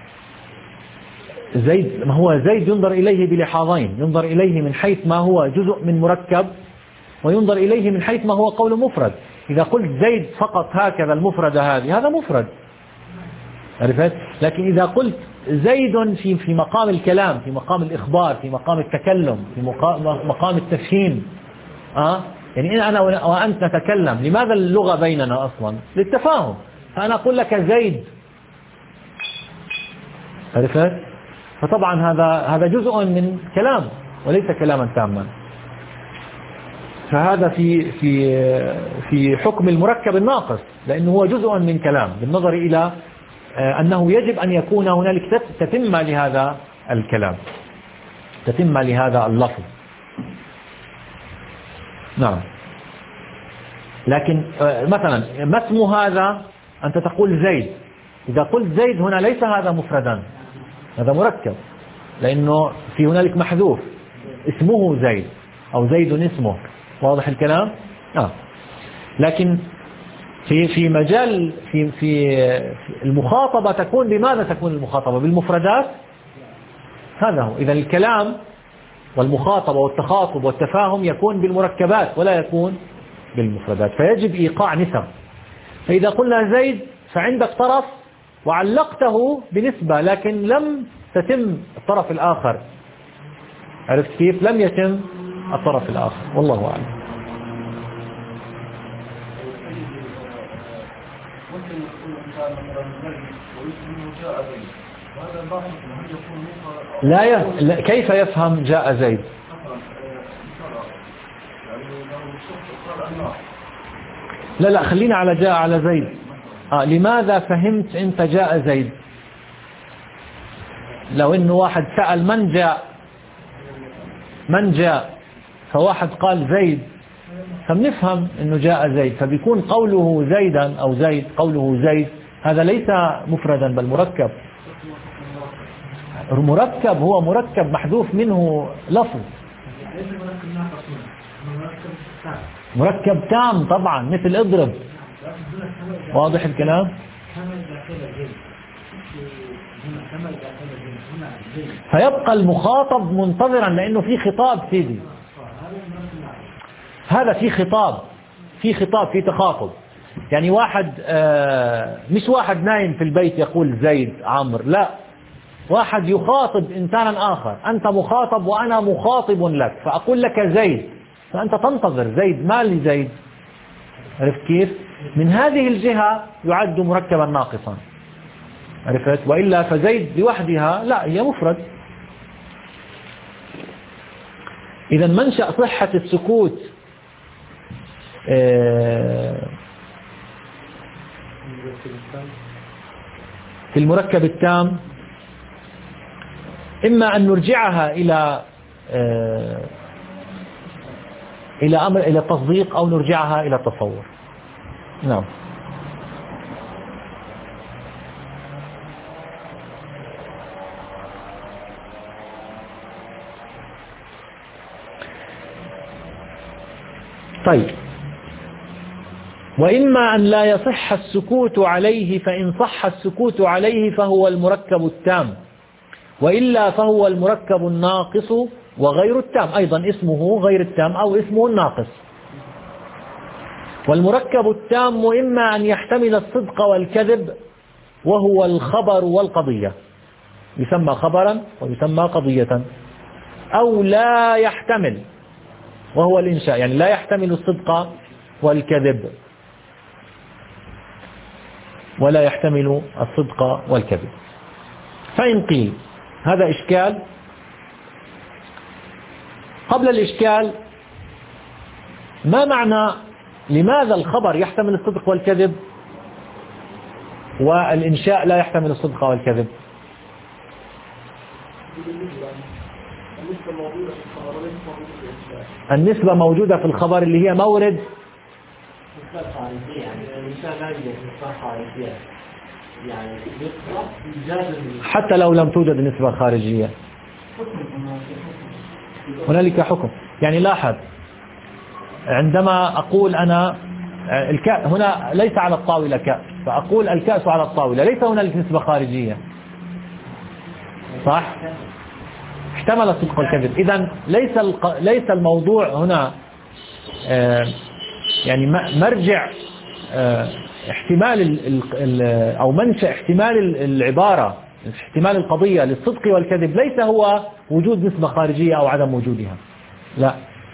زيد ما هو زيد ينظر إليه بلحاظين، ينظر إليه من حيث ما هو جزء من مركب، وينظر إليه من حيث ما هو قول مفرد. إذا قلت زيد فقط هكذا المفردة هذه هذا مفرد، عرفت؟ لكن إذا قلت زيد في في مقام الكلام، في مقام الإخبار، في مقام التكلم، في مقام التفهيم، آه يعني أنا وأنت نتكلم، لماذا اللغة بيننا أصلا؟ للتفاهم. فأنا أقول لك زيد، عرفت؟ فطبعا هذا هذا جزء من كلام وليس كلاما تاما. فهذا في في في حكم المركب الناقص، لأنه هو جزء من كلام بالنظر إلى أنه يجب أن يكون هنالك تتم لهذا الكلام، تتم لهذا اللفظ. نعم. لكن مثلا ما اسم هذا؟ أنت تقول زيد، إذا قلت زيد هنا ليس هذا مفردا، هذا مركب، لأنه في هنالك محذوف اسمه زيد أو زيد اسمه، واضح الكلام؟ آه. لكن في في مجال في في المخاطبة تكون بماذا تكون المخاطبة؟ بالمفردات. هذا هو. إذا الكلام والمخاطبة والتخاطب والتفاهم يكون بالمركبات ولا يكون بالمفردات، فيجب إيقاع نسب. فإذا قلنا زيد فعندك طرف وعلقته بنسبة، لكن لم تتم الطرف الآخر، عرفت كيف؟ لم يتم الطرف الآخر، والله أعلم. لا ي... كيف يفهم جاء زيد؟ لا لا خلينا على جاء على زيد. آه لماذا فهمت أنت جاء زيد؟ لو إنه واحد سأل من جاء من جاء فواحد قال زيد، فبنفهم إنه جاء زيد، فبيكون قوله زيدا أو زيد قوله زيد هذا ليس مفردا بل مركب. مركب هو مركب محذوف منه لفظ، مركب تام طبعا مثل اضرب، واضح الكلام؟ فيبقى المخاطب منتظرا لأنه في خطاب سيدي، هذا في خطاب في خطاب في تخاطب. يعني واحد آه مش واحد نايم في البيت يقول زيد عمرو، لا، واحد يخاطب إنسانا آخر، أنت مخاطب وأنا مخاطب لك، فأقول لك زيد فأنت تنتظر زيد، ما لي زيد، عرفت كيف؟ من هذه الجهة يعد مركبا ناقصا، عرفت؟ وإلا فزيد لوحدها لا، هي مفرد. إذا منشأ صحة السكوت في المركب التام إما أن نرجعها إلى إلى أمر إلى التصديق أو نرجعها إلى التصور. نعم. طيب، وإما أن لا يصح السكوت عليه، فإن صح السكوت عليه فهو المركب التام، وإلا فهو المركب الناقص وغير التام، أيضا اسمه غير التام أو اسمه الناقص. والمركب التام إما أن يحتمل الصدق والكذب وهو الخبر والقضية، يسمى خبرا ويسمى قضية، أو لا يحتمل وهو الإنشاء، يعني لا يحتمل الصدق والكذب، ولا يحتمل الصدق والكذب. فإن قيل هذا إشكال. قبل الإشكال، ما معنى لماذا الخبر يحتمل الصدق والكذب والإنشاء لا يحتمل الصدق والكذب؟ النسبة موجودة في الخبر اللي هي مورد حتى لو لم توجد نسبة خارجية هنالك حكم. يعني لاحظ، عندما أقول أنا الكأس هنا ليس على الطاولة كأس، فأقول الكأس على الطاولة، ليس هنالك نسبة خارجية، صح؟ احتمل الصدق والكذب. إذن ليس ليس الموضوع هنا يعني مرجع احتمال أو منشأ احتمال العبارة، احتمال القضية للصدق والكذب ليس هو وجود نسبة خارجية أو عدم وجودها، لا.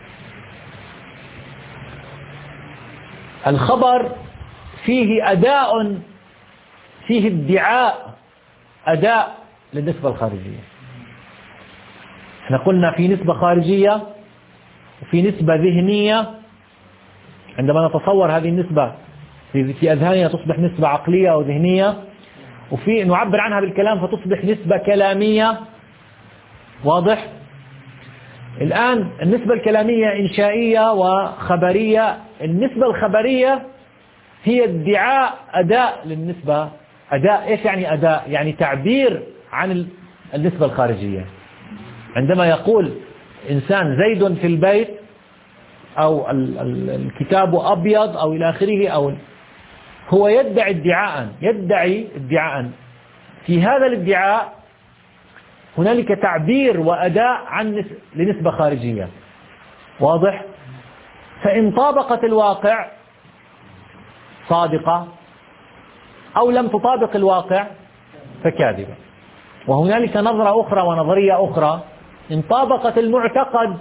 الخبر فيه أداء، فيه ادعاء أداء للنسبة الخارجية. احنا قلنا في نسبة خارجية وفي نسبة ذهنية، عندما نتصور هذه النسبة في أذهاننا تصبح نسبة عقلية أو ذهنية، وفي نعبر عنها بالكلام فتصبح نسبة كلامية. واضح؟ الآن النسبة الكلامية إنشائية وخبرية. النسبة الخبرية هي ادعاء أداء للنسبة. أداء إيش يعني أداء؟ يعني تعبير عن النسبة الخارجية. عندما يقول إنسان زيد في البيت، أو الكتاب أبيض أو إلى آخره، أو هو يدعي ادعاء يدعي ادعاء في هذا الادعاء هنالك تعبير وأداء عن لنسبة خارجية. واضح؟ فإن طابقت الواقع صادقة، أو لم تطابق الواقع فكاذبة. وهنالك نظرة أخرى ونظرية أخرى، إن طابقت المعتقد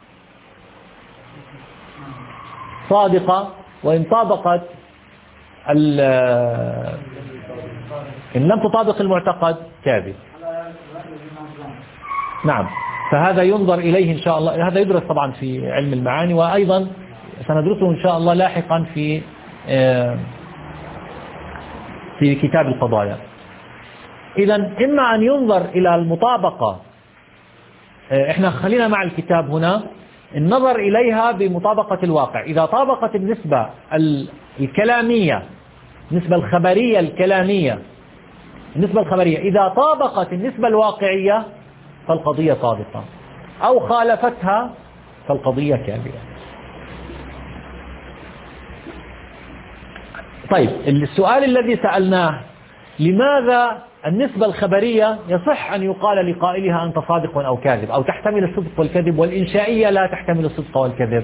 صادقة، وإن طابقت إن لم تطابق المعتقد كاذب. نعم. فهذا ينظر إليه إن شاء الله، هذا يدرس طبعا في علم المعاني، وأيضا سندرسه إن شاء الله لاحقا في في كتاب القضايا. إذن إما أن ينظر إلى المطابقة، إحنا خلينا مع الكتاب هنا، النظر إليها بمطابقة الواقع. إذا طابقت النسبة الكلامية، النسبة الخبرية الكلامية، النسبة الخبرية إذا طابقت النسبة الواقعية فالقضية صادقة، أو خالفتها فالقضية كاذبة. طيب، السؤال الذي سألناه، لماذا النسبة الخبرية يصح أن يقال لقائلها أنت صادق أو كاذب، أو تحتمل الصدق والكذب، والإنشائية لا تحتمل الصدق والكذب؟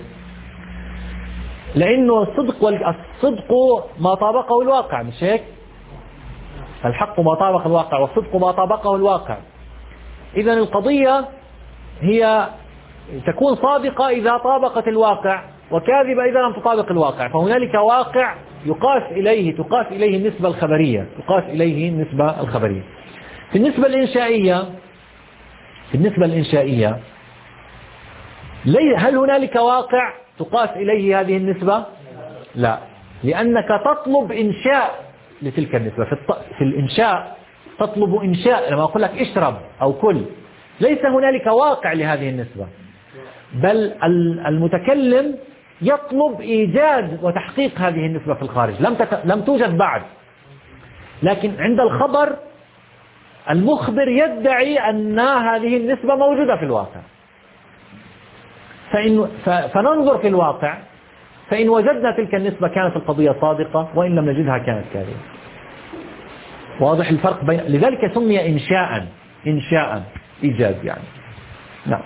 لأنه الصدق والصدق ما طابقه الواقع، مش هيك؟ الحق ما طابق الواقع، والصدق ما طابقه الواقع. إذن القضية هي تكون صادقة إذا طابقت الواقع، وكاذبة إذا لم تطابق الواقع. فهنالك واقع يقاس إليه تقاس إليه النسبة الخبرية، تقاس إليه النسبة الخبرية. في النسبة الإنشائية في النسبة الإنشائية هل هنالك واقع تقاس إليه هذه النسبة؟ لا، لأنك تطلب إنشاء لتلك النسبة. في, الط... في الإنشاء تطلب إنشاء. لما أقول لك اشرب أو كل، ليس هنالك واقع لهذه النسبة، بل المتكلم يطلب إيجاد وتحقيق هذه النسبة في الخارج، لم تت... لم توجد بعد. لكن عند الخبر المخبر يدعي أن هذه النسبة موجودة في الواقع، فإن... ف... فننظر في الواقع، فإن وجدنا تلك النسبة كانت القضية صادقة، وإن لم نجدها كانت كاذبة. واضح الفرق بين، لذلك سمي إنشاء، إنشاء إيجاد يعني. نعم.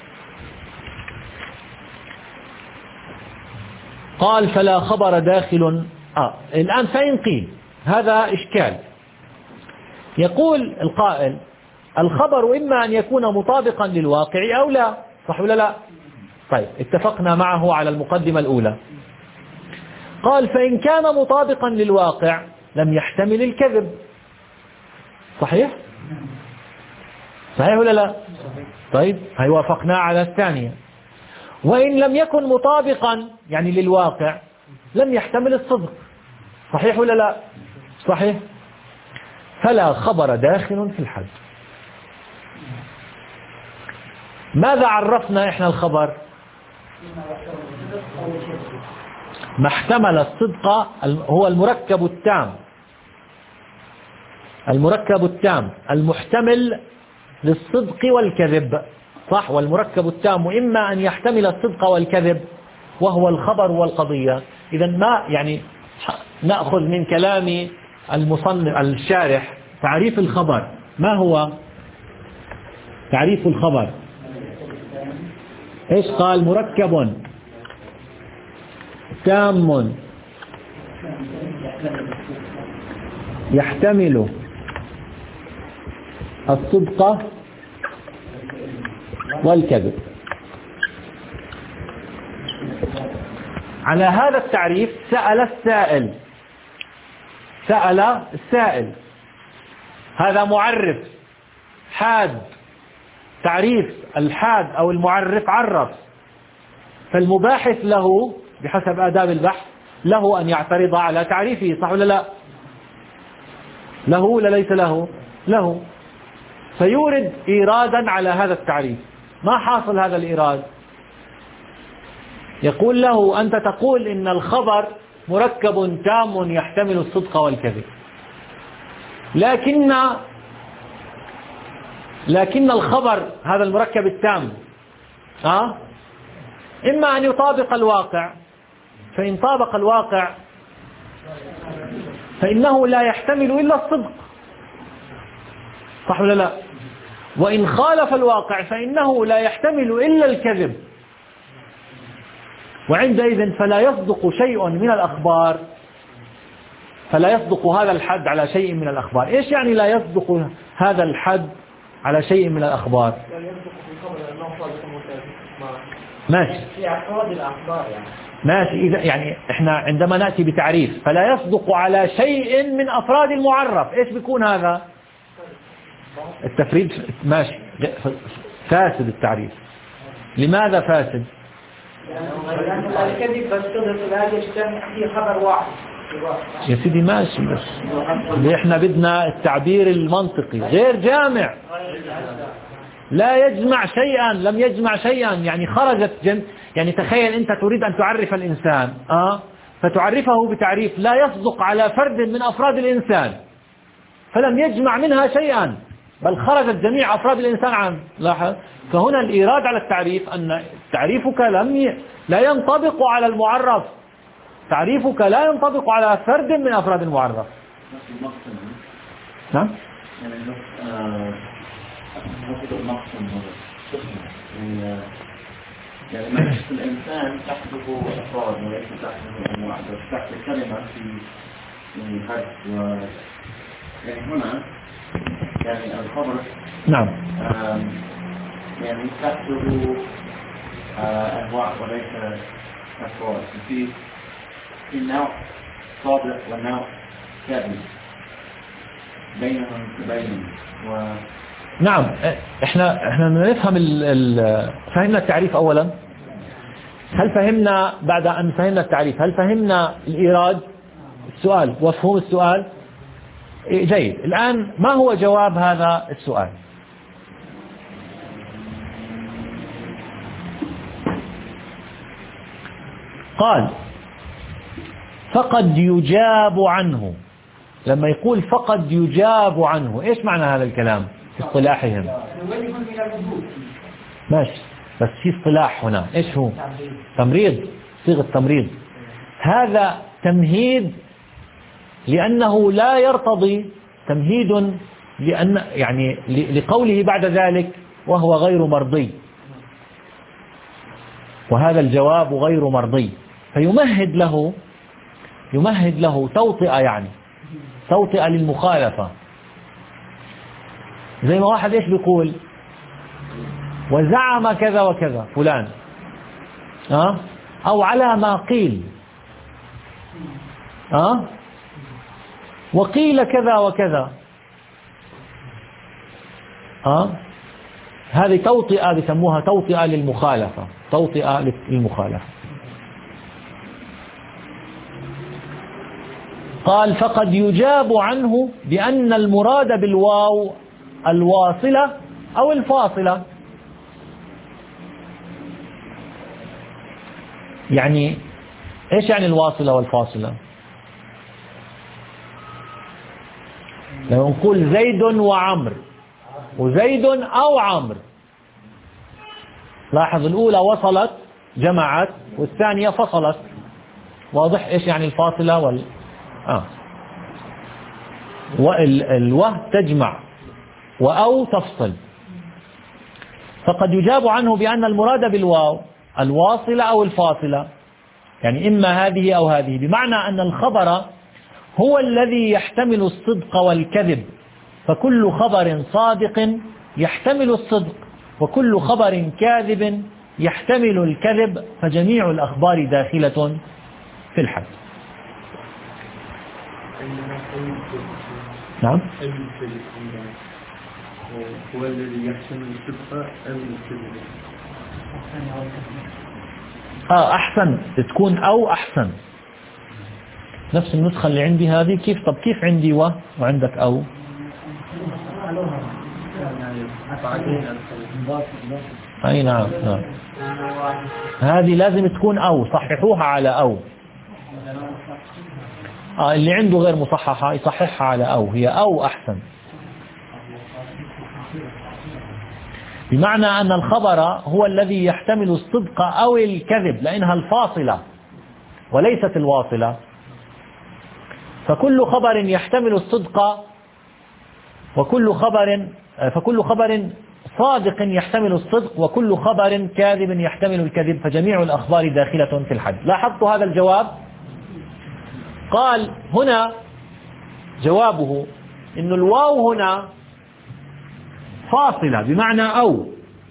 قال فلا خبر داخل. آه. الآن فإن قيل، هذا إشكال. يقول القائل الخبر إما أن يكون مطابقا للواقع أو لا، صح ولا لا؟ طيب اتفقنا معه على المقدمة الأولى. قال فإن كان مطابقا للواقع لم يحتمل الكذب. صحيح؟ صحيح ولا لا؟ طيب هي وافقنا على الثانية. وإن لم يكن مطابقا يعني للواقع لم يحتمل الصدق. صحيح ولا لا؟ صحيح. فلا خبر داخل في الحد. ماذا عرفنا إحنا الخبر؟ ما احتمل الصدق هو المركب التام، المركب التام المحتمل للصدق والكذب، صح؟ والمركب التام إما أن يحتمل الصدق والكذب وهو الخبر والقضية. إذا ما يعني نأخذ من كلام المصنف الشارح تعريف الخبر. ما هو تعريف الخبر؟ إيش قال؟ مركب تام يحتمل الصدق والكذب. على هذا التعريف سأل السائل، سأل السائل هذا معرف حاد، تعريف الحاد أو المعرف عرف، فالمباحث له بحسب آداب البحث له أن يعترض على تعريفه، صح ولا لا؟ له ولا ليس له؟ له. فيورد إيرادا على هذا التعريف. ما حاصل هذا الإيراد؟ يقول له أنت تقول إن الخبر مركب تام يحتمل الصدق والكذب، لكن لكن الخبر هذا المركب التام أه؟ إما أن يطابق الواقع، فإن طابق الواقع فإنه لا يحتمل إلا الصدق، صح ولا لا؟ وإن خالف الواقع فإنه لا يحتمل إلا الكذب، وعندئذ فلا يصدق شيء من الأخبار، فلا يصدق هذا الحد على شيء من الأخبار. إيش يعني لا يصدق هذا الحد على شيء من الأخبار؟ ماشي في أفراد الأخبار يعني. ماشي. إذا يعني إحنا عندما نأتي بتعريف فلا يصدق على شيء من أفراد المعرف، إيش بيكون هذا؟ التفريد. ماشي، فاسد التعريف. لماذا فاسد؟ لأن الكذب بس لا يجتمع في خبر واحد. يا سيدي ماشي، بس اللي احنا بدنا التعبير المنطقي غير جامع، لا يجمع شيئا، لم يجمع شيئا، يعني خرجت جن يعني تخيل أنت تريد أن تعرف الإنسان آه فتعرفه بتعريف لا يصدق على فرد من أفراد الإنسان، فلم يجمع منها شيئا، بل خرجت جميع أفراد الإنسان عن. لاحظ، فهنا الإيراد على التعريف أن تعريفك لم ي... لا ينطبق على المعرف، تعريفك لا ينطبق على فرد من أفراد المعرف. نعم. يعني ما يحس الإنسان تحته أفراد وليس تحته أنواع، بس تحت كلمة في الحد و يعني هنا يعني الخبر نعم يعني تحته أنواع وليس أفراد، في في نوع صادق ونوع كاذب بينهم تبين و نعم. احنا احنا نفهم ال ال فهمنا التعريف اولا. هل فهمنا بعد ان فهمنا التعريف هل فهمنا الايراد السؤال ومفهوم السؤال؟ جيد. الان ما هو جواب هذا السؤال؟ قال فقد يجاب عنه. لما يقول فقد يجاب عنه، إيش معنى هذا الكلام في اصطلاحهم؟ ماشي، بس في اصطلاح هنا إيش هو؟ تمريض، صيغة تمريض. هذا تمهيد لأنه لا يرتضي، تمهيد لأن يعني لقوله بعد ذلك وهو غير مرضي، وهذا الجواب غير مرضي، فيمهد له يمهد له توطئة، يعني توطئة للمخالفة. زي ما واحد ايش بيقول وزعم كذا وكذا فلان، أه؟ أو على ما قيل، أه؟ وقيل كذا وكذا، أه؟ هذه توطئة بيسموها توطئة للمخالفة، توطئة للمخالفة. قال فقد يجاب عنه بأن المراد بالواو الواصلة أو الفاصلة. يعني إيش يعني الواصلة والفاصلة؟ لو نقول زيد وعمر، وزيد أو عمر، لاحظ الأولى وصلت جمعت والثانية فصلت، واضح إيش يعني الفاصلة وال آه. والوه تجمع وأو تفصل. فقد يجاب عنه بأن المراد بالواو الواصلة أو الفاصلة، يعني إما هذه أو هذه، بمعنى أن الخبر هو الذي يحتمل الصدق والكذب، فكل خبر صادق يحتمل الصدق، وكل خبر كاذب يحتمل الكذب، فجميع الأخبار داخلة في الحد. نعم. هو الذي يحتمل الصدق أم الكذب؟ آه أحسن، تكون أو أحسن. نفس النسخة اللي عندي هذه كيف؟ طب كيف عندي و وعندك أو؟ أي نعم نعم، هذه لازم تكون أو، صححوها على أو. آه اللي عنده غير مصححة يصححها على أو، هي أو أحسن، بمعنى أن الخبر هو الذي يحتمل الصدق أو الكذب، لأنها الفاصلة وليست الواصلة. فكل خبر يحتمل الصدق وكل خبر فكل خبر صادق يحتمل الصدق، وكل خبر كاذب يحتمل الكذب، فجميع الأخبار داخلة في الحد. لاحظت هذا الجواب؟ قال هنا جوابه إن الواو هنا فاصلة بمعنى أو،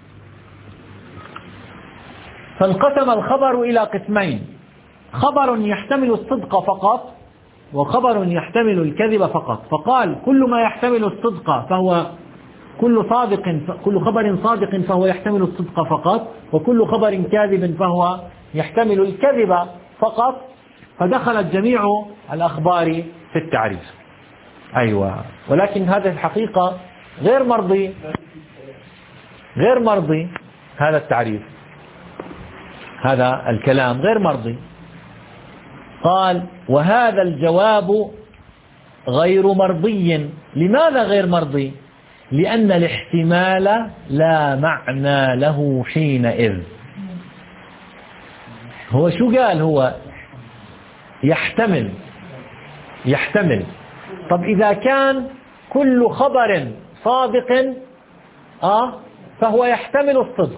فانقسم الخبر إلى قسمين: خبر يحتمل الصدق فقط، وخبر يحتمل الكذب فقط. فقال كل ما يحتمل الصدق فهو كل صادق، كل خبر صادق فهو يحتمل الصدق فقط، وكل خبر كاذب فهو يحتمل الكذب فقط، فدخلت جميع الأخبار في التعريف. أيوة، ولكن هذا الحقيقة غير مرضي، غير مرضي هذا التعريف، هذا الكلام غير مرضي. قال وهذا الجواب غير مرضي. لماذا غير مرضي؟ لأن الاحتمال لا معنى له حينئذ. هو شو قال؟ هو يحتمل، يحتمل. طب إذا كان كل خبر صادق آه فهو يحتمل الصدق،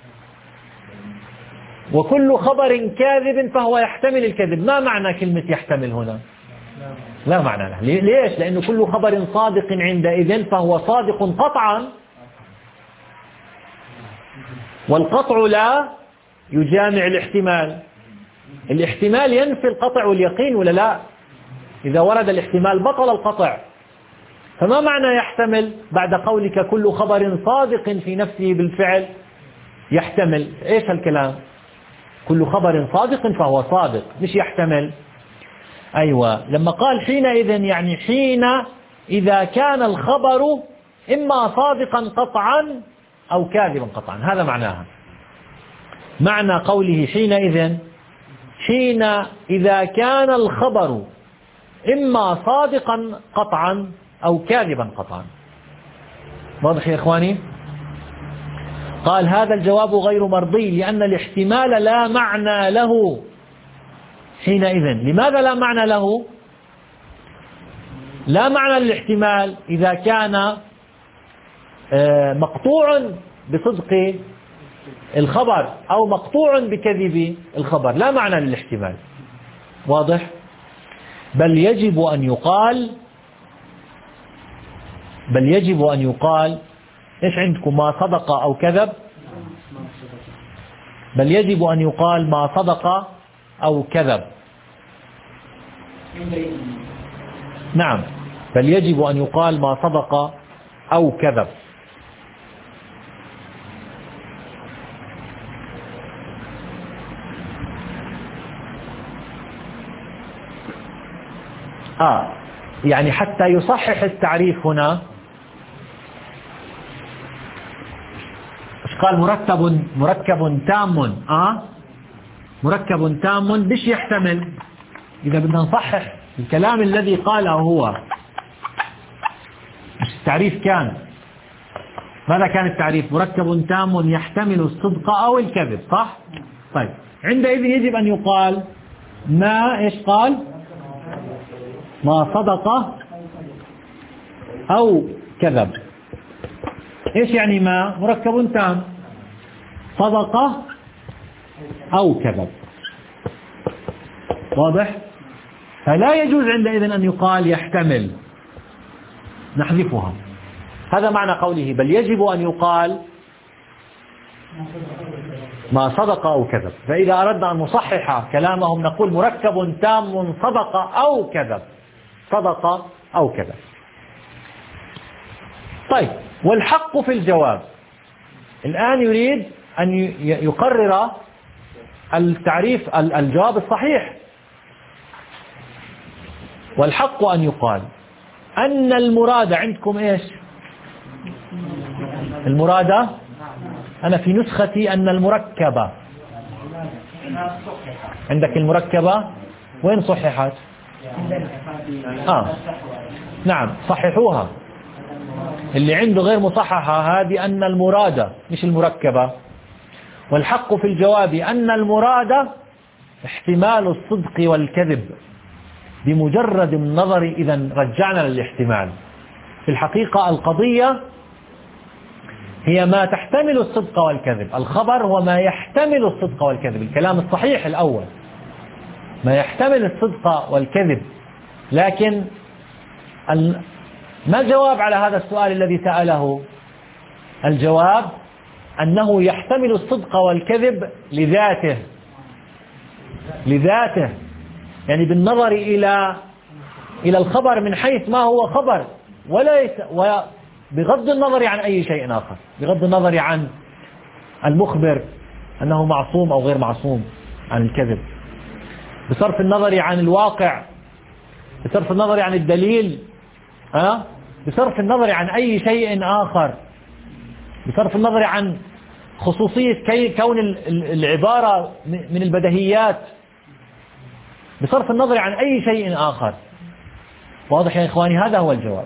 وكل خبر كاذب فهو يحتمل الكذب، ما معنى كلمة يحتمل هنا؟ لا معنى له. ليش؟ لأنه كل خبر صادق عندئذ فهو صادق قطعا، والقطع لا يجامع الاحتمال. الاحتمال ينفي القطع واليقين ولا لا؟ إذا ورد الاحتمال بطل القطع. فما معنى يحتمل بعد قولك كل خبر صادق في نفسه بالفعل يحتمل؟ إيش هالكلام؟ كل خبر صادق فهو صادق، مش يحتمل. أيوة، لما قال حينئذ يعني حين إذا كان الخبر إما صادقا قطعا أو كاذبا قطعا، هذا معناها. معنى قوله حينئذ حين إذا كان الخبر إما صادقا قطعا أو كاذبا قطعا. واضح يا إخواني؟ قال هذا الجواب غير مرضي لأن الاحتمال لا معنى له حينئذ. لماذا لا معنى له؟ لا معنى للاحتمال إذا كان مقطوع بصدق الخبر أو مقطوع بكذب الخبر، لا معنى للاحتمال. واضح؟ بل يجب أن يقال بل يجب أن يقال إيش عندكم؟ ما صدق أو كذب. بل يجب أن يقال ما صدق أو كذب. نعم، بل يجب أن يقال ما صدق أو كذب. آه يعني حتى يصحح التعريف هنا. قال مركب مركب تام. آه مركب تام بش يحتمل. إذا بدنا نصحح الكلام الذي قاله هو، التعريف كان ماذا كان التعريف؟ مركب تام يحتمل الصدق أو الكذب، صح؟ طيب عندئذ يجب أن يقال ما إيش قال؟ ما صدق أو كذب. إيش يعني ما؟ مركب تام صدق أو كذب. واضح؟ فلا يجوز عندئذ أن يقال يحتمل، نحذفها. هذا معنى قوله بل يجب أن يقال ما صدق أو كذب. فإذا أردنا أن نصحح كلامهم نقول مركب تام صدق أو كذب، صدق أو كذب. طيب والحق في الجواب. الآن يريد أن يقرر التعريف الجواب الصحيح. والحق أن يقال أن المراد عندكم إيش؟ المراد أنا في نسختي أن المركبة. عندك المركبة وين صححت؟ آه نعم صححوها. اللي عنده غير مصححة هذه أن المراد مش المركبة. والحق في الجواب أن المراد احتمال الصدق والكذب بمجرد النظر. إذا رجعنا للاحتمال. في الحقيقة القضية هي ما تحتمل الصدق والكذب. الخبر هو ما يحتمل الصدق والكذب. الكلام الصحيح الأول ما يحتمل الصدق والكذب. لكن ما الجواب على هذا السؤال الذي سأله؟ الجواب أنه يحتمل الصدق والكذب لذاته لذاته يعني بالنظر إلى إلى الخبر من حيث ما هو خبر، وليس بغض النظر عن أي شيء آخر، بغض النظر عن المخبر أنه معصوم أو غير معصوم عن الكذب، بصرف النظر عن الواقع، بصرف النظر عن الدليل، أه؟ بصرف النظر عن أي شيء آخر، بصرف النظر عن خصوصية كون العبارة من البديهيات، بصرف النظر عن أي شيء آخر. واضح يا إخواني؟ هذا هو الجواب.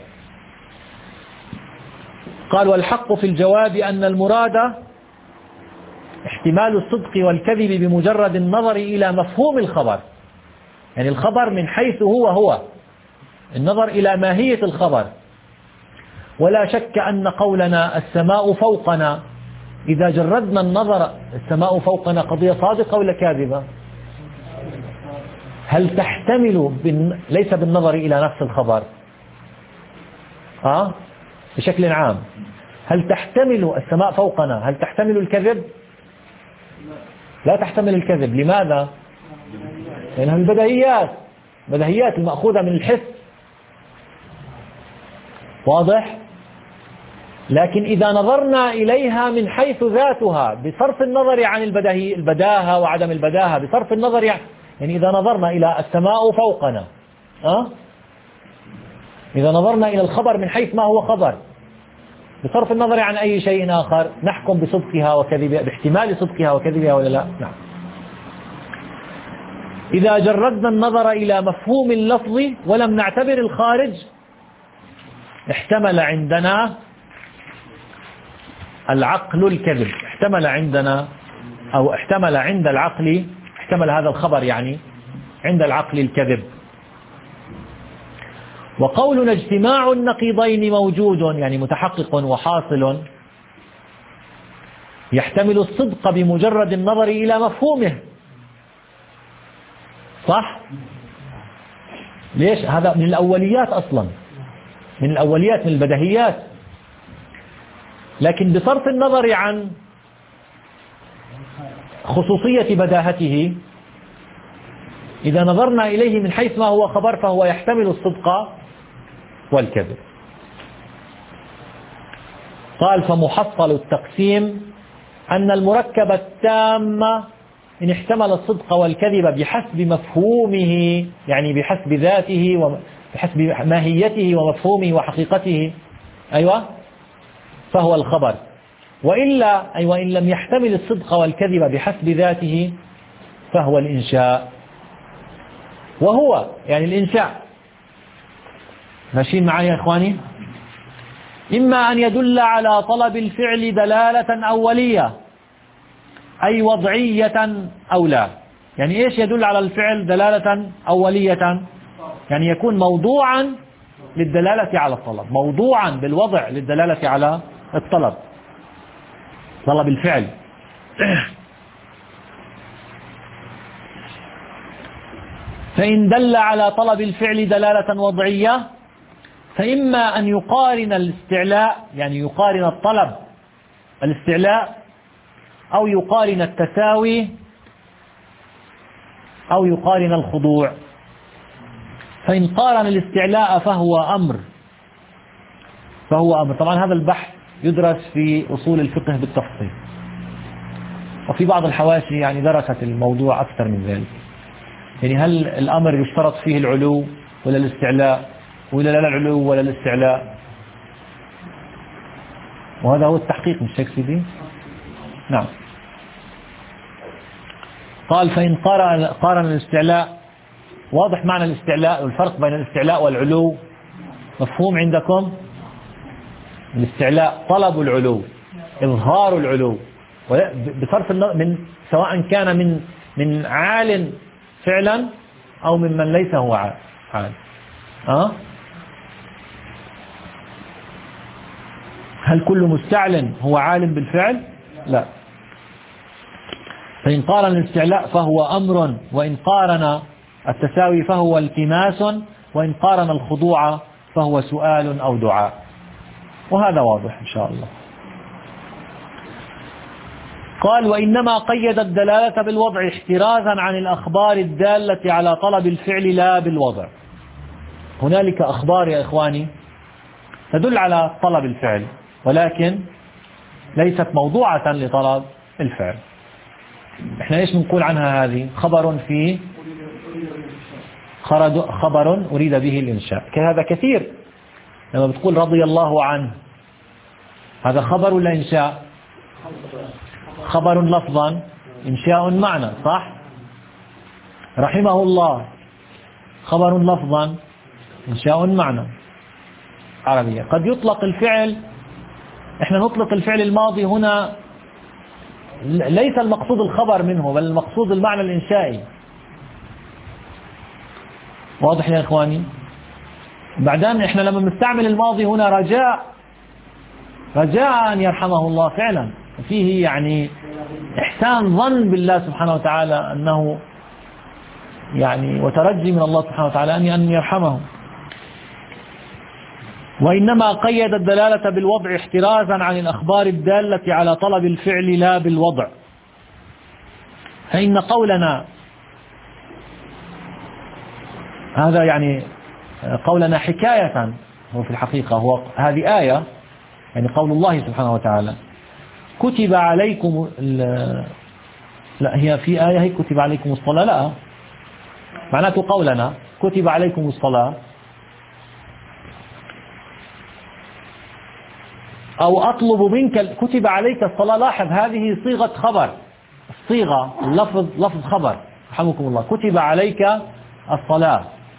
قال والحق في الجواب أن المراد احتمال الصدق والكذب بمجرد النظر إلى مفهوم الخبر، يعني الخبر من حيث هو هو، النظر إلى ماهية الخبر. ولا شك أن قولنا السماء فوقنا إذا جردنا النظر، السماء فوقنا قضية صادقة ولا كاذبة؟ هل تحتمل بن... ليس بالنظر إلى نفس الخبر، أه؟ بشكل عام، هل تحتمل السماء فوقنا هل تحتمل الكذب؟ لا تحتمل الكذب. لماذا؟ لأنها البديهيات، بديهيات المأخوذة من الحس. واضح؟ لكن إذا نظرنا إليها من حيث ذاتها بصرف النظر عن البداهة البداهة وعدم البداهة، بصرف النظر يعني إذا نظرنا إلى السماء فوقنا، أه؟ إذا نظرنا إلى الخبر من حيث ما هو خبر بصرف النظر عن أي شيء آخر، نحكم بصدقها وكذبها، باحتمال صدقها وكذبها ولا لا؟ نعم. إذا جردنا النظر إلى مفهوم اللفظ ولم نعتبر الخارج احتمل عندنا العقل الكذب، احتمل عندنا أو احتمل عند العقل، احتمل هذا الخبر يعني عند العقل الكذب. وقولنا اجتماع النقيضين موجود يعني متحقق وحاصل يحتمل الصدق بمجرد النظر إلى مفهومه، صح؟ ليش؟ هذا من الأوليات أصلا، من الأوليات، من البديهيات. لكن بصرف النظر عن خصوصية بداهته، إذا نظرنا إليه من حيث ما هو خبر فهو يحتمل الصدق والكذب. قال فمحصل التقسيم أن المركب التام إن احتمل الصدق والكذب بحسب مفهومه، يعني بحسب ذاته وبحسب ماهيته ومفهومه وحقيقته، أيوة، فهو الخبر. وإلا أي وإن لم يحتمل الصدق والكذب بحسب ذاته فهو الإنشاء. وهو يعني الإنشاء، ماشيين معي يا إخواني؟ إما أن يدل على طلب الفعل دلالة أولية أي وضعية أو لا. يعني إيش يدل على الفعل دلالة أولية؟ يعني يكون موضوعا للدلالة على الطلب، موضوعا بالوضع للدلالة على الطلب، طلب الفعل. فإن دل على طلب الفعل دلالة وضعية فإما أن يقارن الاستعلاء، يعني يقارن الطلب الاستعلاء، أو يقارن التساوي، أو يقارن الخضوع. فإن قارن الاستعلاء فهو أمر، فهو أمر. طبعا هذا البحث يدرس في أصول الفقه بالتفصيل، وفي بعض الحواشي يعني درست الموضوع أكثر من ذلك. يعني هل الأمر يشترط فيه العلو ولا الاستعلاء، ولا لا العلو ولا الاستعلاء؟ وهذا هو التحقيق من الشيخ سيدي. نعم. قال فإن قارن قارن الاستعلاء، واضح معنى الاستعلاء والفرق بين الاستعلاء والعلو؟ مفهوم عندكم؟ الاستعلاء طلب العلو، إظهار العلو، بصرف من سواء كان من من عال فعلا أو ممن ليس هو عال. أه؟ هل كل مستعل هو عالم بالفعل؟ لا. فإن قارن الاستعلاء فهو أمر، وإن قارن التساوي فهو التماس، وإن قارن الخضوع فهو سؤال أو دعاء. وهذا واضح إن شاء الله. قال وإنما قيد الدلالة بالوضع احترازا عن الأخبار الدالة على طلب الفعل لا بالوضع. هنالك أخبار يا إخواني تدل على طلب الفعل ولكن ليست موضوعة لطلب الفعل. احنا ايش بنقول عنها؟ هذه خبر في خبر أريد به الإنشاء. هذا كثير لما بتقول رضي الله عنه، هذا خبر ولا إنشاء؟ خبر لفظا، إنشاء معنى، صح؟ رحمه الله خبر لفظا، إنشاء معنى عربية. قد يطلق الفعل، احنا نطلق الفعل الماضي هنا ليس المقصود الخبر منه بل المقصود المعنى الإنشائي. واضح يا إخواني؟ بعدين احنا لما نستعمل الماضي هنا رجاء، رجاء أن يرحمه الله فعلا، فيه يعني إحسان ظن بالله سبحانه وتعالى أنه يعني وترجي من الله سبحانه وتعالى أن يرحمه. وإنما قيد الدلالة بالوضع احترازا عن الأخبار الدالة على طلب الفعل لا بالوضع. فإن قولنا هذا يعني قولنا حكاية، هو في الحقيقة هو هذه آية، يعني قول الله سبحانه وتعالى كتب عليكم، لا هي في آية هي كتب عليكم الصلاة، لا معناته قولنا كتب عليكم الصلاة أو أطلب منك كتب عليك الصلاة. لاحظ هذه صيغة خبر، الصيغة اللفظ لفظ خبر رحمكم الله كتب عليك الصلاة.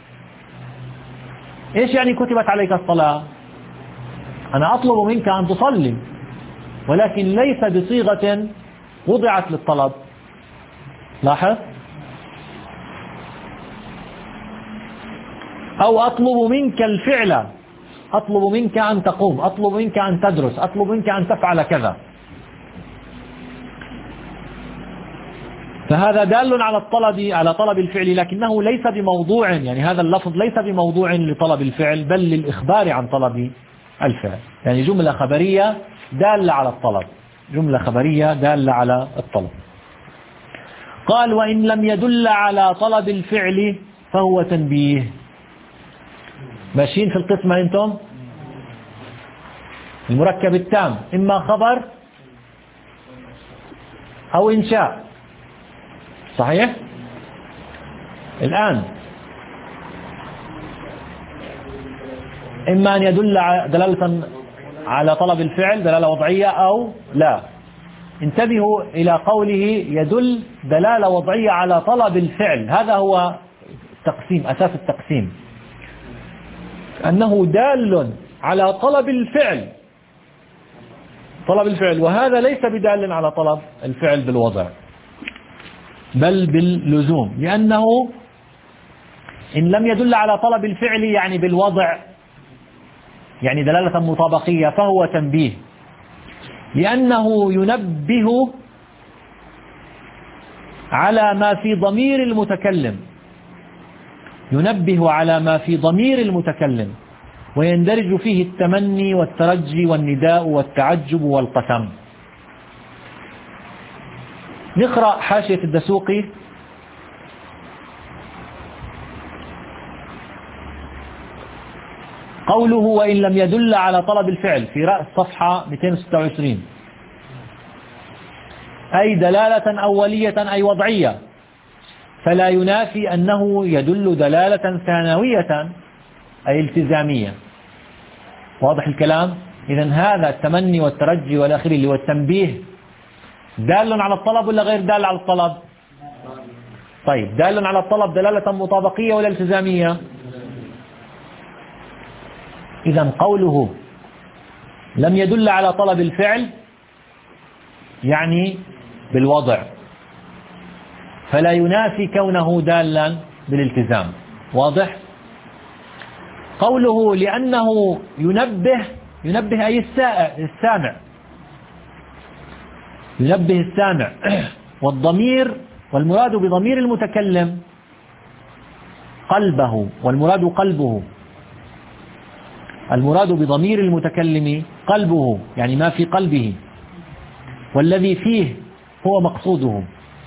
إيش يعني كتبت عليك الصلاة؟ أنا أطلب منك أن تصلي، ولكن ليس بصيغة وضعت للطلب. لاحظ. أو أطلب منك الفعل، أطلب منك أن تقوم، أطلب منك أن تدرس، أطلب منك أن تفعل كذا. فهذا دال على الطلب، على طلب الفعل، لكنه ليس بموضوع، يعني هذا اللفظ ليس بموضوع لطلب الفعل بل للإخبار عن طلب الفعل. يعني جملة خبرية دالة على الطلب، جملة خبرية دالة على الطلب. قال وإن لم يدل على طلب الفعل فهو تنبيه. ماشيين في القسمة أنتم؟ المركب التام إما خبر أو إنشاء، صحيح؟ الآن إما أن يدل دلالة على طلب الفعل دلالة وضعية أو لا. انتبهوا إلى قوله يدل دلالة وضعية على طلب الفعل، هذا هو التقسيم، أساس التقسيم، أنه دال على طلب الفعل، طلب الفعل، وهذا ليس بدال على طلب الفعل بالوضع بل باللزوم، لأنه إن لم يدل على طلب الفعل يعني بالوضع، يعني دلالة مطابقية، فهو تنبيه، لأنه ينبه على ما في ضمير المتكلم، ينبه على ما في ضمير المتكلم، ويندرج فيه التمني والترجي والنداء والتعجب والقسم. نقرأ حاشية الدسوقي. قوله وإن لم يدل على طلب الفعل في رأس صفحة مئتين وستة وعشرين، أي دلالة أولية أي وضعية، فلا ينافي أنه يدل دلالة ثانوية أي التزامية. واضح الكلام؟ إذن هذا التمني والترجي والآخر اللي هو التنبيه دال على الطلب ولا غير دال على الطلب؟ طيب دال على الطلب دلالة مطابقية ولا التزامية؟ إذن قوله لم يدل على طلب الفعل يعني بالوضع، فلا ينافي كونه دالا بالالتزام. واضح؟ قوله لأنه ينبه، ينبه أي السامع، ينبه السامع، والضمير والمراد بضمير المتكلم قلبه، والمراد قلبه، المراد بضمير المتكلم قلبه يعني ما في قلبه، والذي فيه هو مقصوده.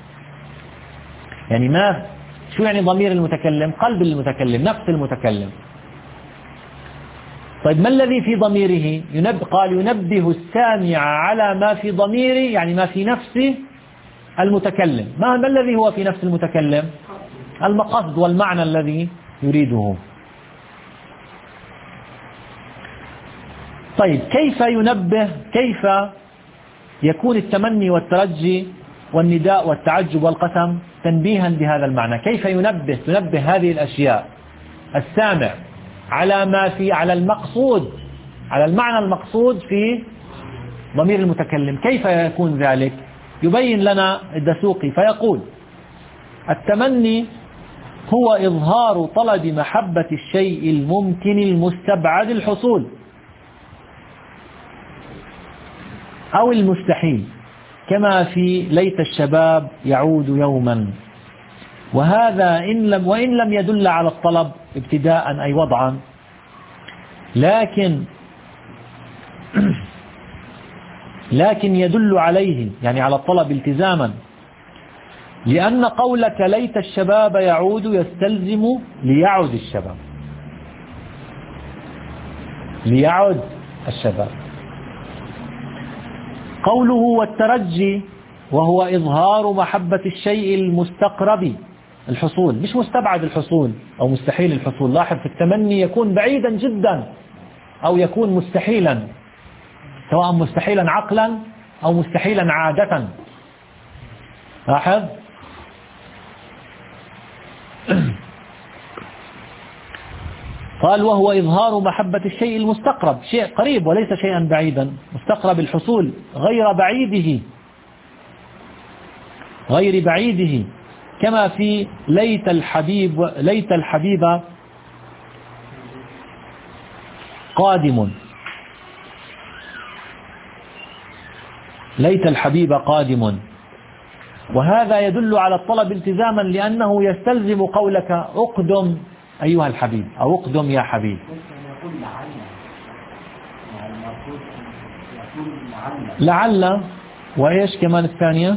يعني ما شو يعني ضمير المتكلم؟ قلب المتكلم، نفس المتكلم. طيب ما الذي في ضميره؟ ينبه، قال ينبه السامع على ما في ضميره يعني ما في نفس المتكلم. ما, ما الذي هو في نفس المتكلم؟ المقصد والمعنى الذي يريده. طيب كيف ينبه، كيف يكون التمني والترجي والنداء والتعجب والقسم تنبيها بهذا المعنى؟ كيف ينبه، تنبه هذه الأشياء السامع على ما في، على المقصود، على المعنى المقصود في ضمير المتكلم، كيف يكون ذلك؟ يبين لنا الدسوقي فيقول التمني هو إظهار طلب محبة الشيء الممكن المستبعد الحصول أو المستحيل، كما في ليت الشباب يعود يوما. وهذا إن لم وإن لم يدل على الطلب ابتداء أي وضعا، لكن لكن يدل عليه يعني على الطلب التزاما، لأن قولك ليت الشباب يعود يستلزم ليعد الشباب، ليعد الشباب. قوله والترجي وهو إظهار محبة الشيء المستقرب الحصول، مش مستبعد الحصول أو مستحيل الحصول. لاحظ في التمني يكون بعيدا جدا أو يكون مستحيلا، سواء مستحيلا عقلا أو مستحيلا عادة. لاحظ قال وهو إظهار محبة الشيء المستقرب، شيء قريب وليس شيئا بعيدا، مستقرب الحصول غير بعيده غير بعيده كما في ليت الحبيب ليت الحبيب قادم ليت الحبيب قادم وهذا يدل على الطلب التزاما لأنه يستلزم قولك اقدم أيها الحبيب أو اقدم يا حبيب. لعل وإيش كمان الثانية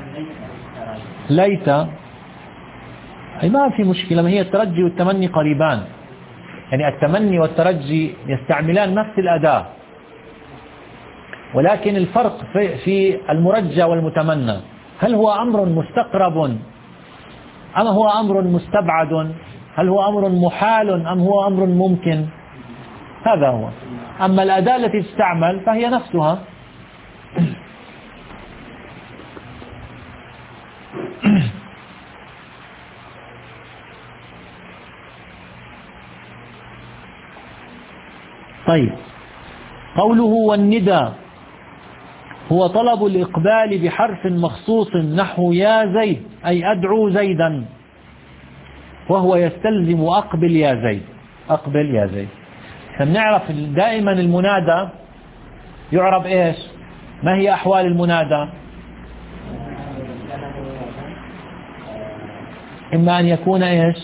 ليت، أي ما في مشكلة، ما هي الترجي والتمني قريبان، يعني التمني والترجي يستعملان نفس الأداة، ولكن الفرق في, في المرجى والمتمنى، هل هو أمر مستقرب أم هو أمر مستبعد، هل هو أمر محال أم هو أمر ممكن، هذا هو. أما الأداة التي تستعمل فهي نفسها. طيب، قوله والندى هو طلب الإقبال بحرف مخصوص نحو يا زيد، أي أدعو زيدا، وهو يستلزم أقبل يا زيد، أقبل يا زيد. فنعرف دائما المنادى يعرف إيش؟ ما هي أحوال المنادى؟ إما أن يكون إيش؟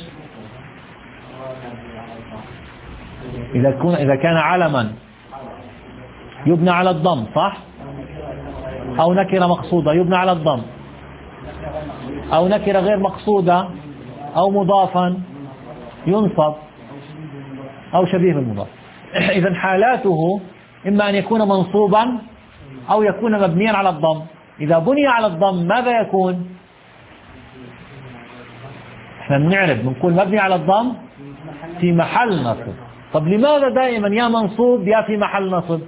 إذا كان إذا كان علما يبنى على الضم، صح؟ أو نكرة مقصودة يبنى على الضم، أو نكرة غير مقصودة أو مضافا ينصب، أو شبيه بالمضاف. إذن حالاته إما أن يكون منصوبا أو يكون مبنيا على الضم. إذا بني على الضم ماذا يكون؟ احنا بنعرف بنقول مبني على الضم في محل نصب. طب لماذا دائما يا منصوب يا في محل نصب؟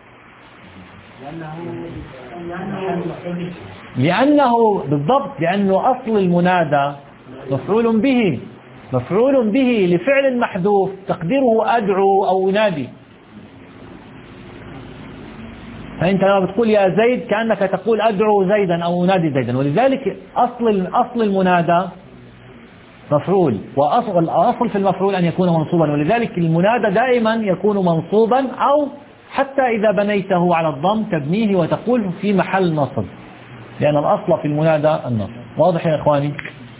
لأنه بالضبط، لأنه أصل المنادى مفعول به، مفعول به لفعل محذوف تقديره أدعو أو أنادي. فأنت لما بتقول يا زيد كأنك تقول أدعو زيدا أو أنادي زيدا، ولذلك أصل أصل المنادى مفعول، وأصل الأصل في المفعول أن يكون منصوبا، ولذلك المنادى دائما يكون منصوبا، أو حتى إذا بنيته على الضم تبنيه وتقول في محل نصب، لأن الأصل في المنادى النصب. واضح يا إخواني؟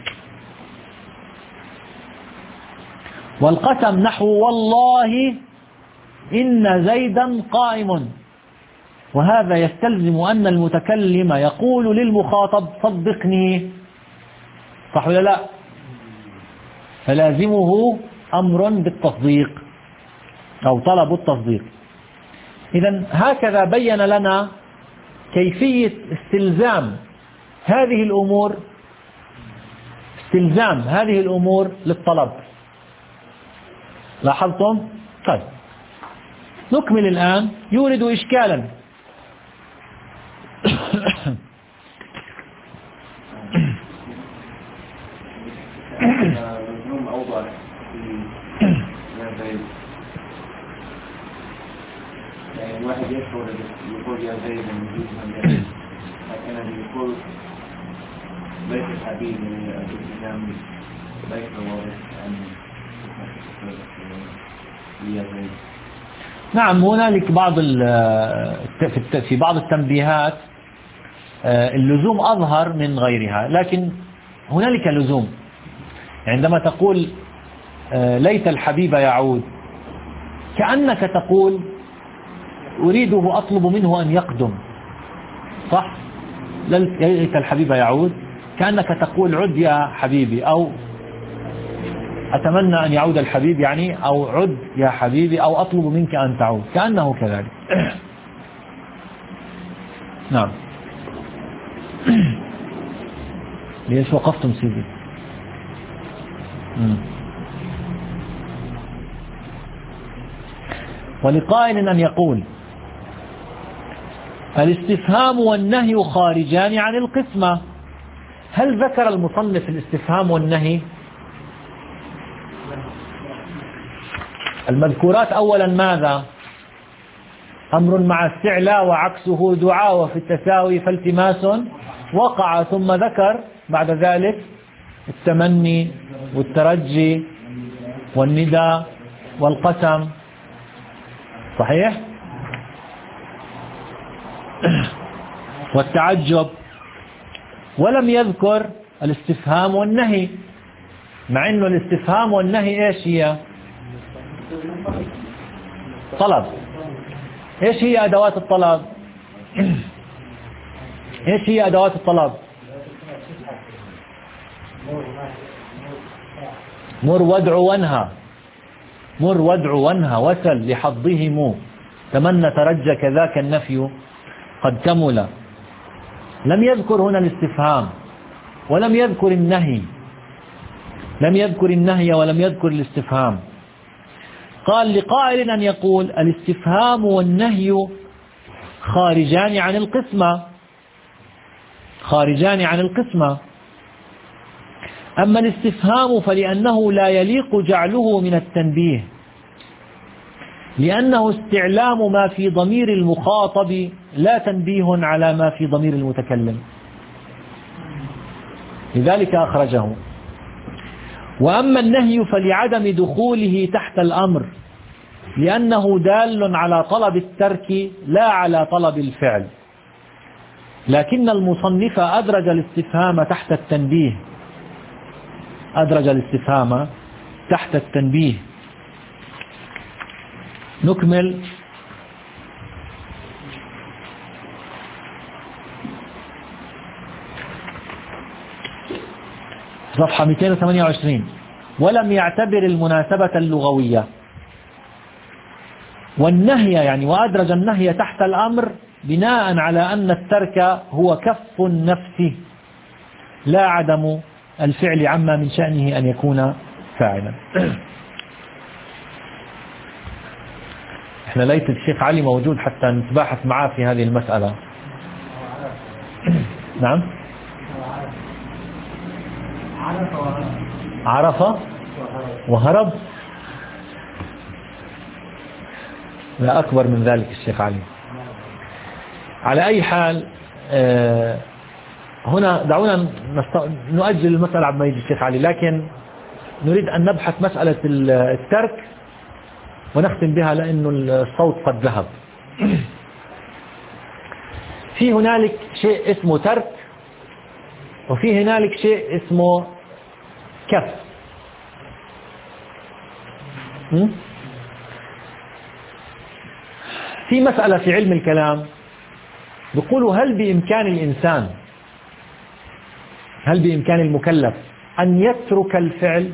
والقسم نحو والله إن زيدا قائم، وهذا يستلزم أن المتكلم يقول للمخاطب صدقني، صح ولا لا؟ فلازمه أمر بالتصديق أو طلب التصديق. إذن هكذا بين لنا كيفية استلزام هذه الأمور، استلزام هذه الأمور للطلب. لاحظتم؟ طيب نكمل الآن. يورد إشكالا. لزوم أوضح في يا زيد، يعني الواحد يشعر يقول يا زيد من جزء، لكن اللي يقول ليس الحبيب من الالتزام ليس واضح عن يا زيد. نعم، هنالك بعض في بعض التنبيهات اللزوم أظهر من غيرها، لكن هنالك لزوم. عندما تقول ليت الحبيب يعود كأنك تقول أريده أطلب منه أن يقدم، صح؟ ليت الحبيب يعود كأنك تقول عد يا حبيبي، أو أتمنى أن يعود الحبيب يعني، أو عد يا حبيبي، أو أطلب منك أن تعود، كأنه كذلك. نعم. ليش وقفتم سيدي؟ مم. ولقائل أن يقول الاستفهام والنهي خارجان عن القسمة. هل ذكر المصنف الاستفهام والنهي؟ المذكورات أولا ماذا؟ أمر مع استعلاء وعكسه دعاء، وفي التساوي فالتماس وقع، ثم ذكر بعد ذلك التمني والترجي والنداء والقسم. صحيح؟ والتعجب، ولم يذكر الاستفهام والنهي، مع انه الاستفهام والنهي ايش هي؟ طلب. ايش هي ادوات الطلب؟ ايش هي ادوات الطلب؟ مر وادع وانهى، مر وادع وانهى، وسل لحظهم، تمنى ترجى، كذاك النفي قد كمل. لم يذكر هنا الاستفهام ولم يذكر النهي، لم يذكر النهي ولم يذكر الاستفهام. قال لقائل أن يقول الاستفهام والنهي خارجان عن القسمة، خارجان عن القسمة. أما الاستفهام فلأنه لا يليق جعله من التنبيه، لأنه استعلام ما في ضمير المخاطب لا تنبيه على ما في ضمير المتكلم، لذلك أخرجه. وأما النهي فلعدم دخوله تحت الأمر، لأنه دال على طلب الترك لا على طلب الفعل، لكن المصنف أدرج الاستفهام تحت التنبيه، أدرج الاستفهام تحت التنبيه. نكمل. صفحة مئتين وثمانية وعشرين. ولم يعتبر المناسبة اللغوية والنهي، يعني وأدرج النهي تحت الأمر بناء على أن الترك هو كف النفس لا عدم الفعل عما من شأنه أن يكون فاعلا. احنا ليت الشيخ علي موجود حتى نتباحث معاه في هذه المسألة. نعم. عرف وهرب، لا أكبر من ذلك الشيخ علي. على أي حال هنا دعونا نؤجل المسألة عما يجي الشيخ علي، لكن نريد أن نبحث مسألة الترك ونختم بها لأنه الصوت قد ذهب. في هنالك شيء اسمه ترك، وفي هنالك شيء اسمه كف. في مسألة في علم الكلام بيقولوا هل بإمكان الإنسان، هل بإمكان المكلف أن يترك الفعل؟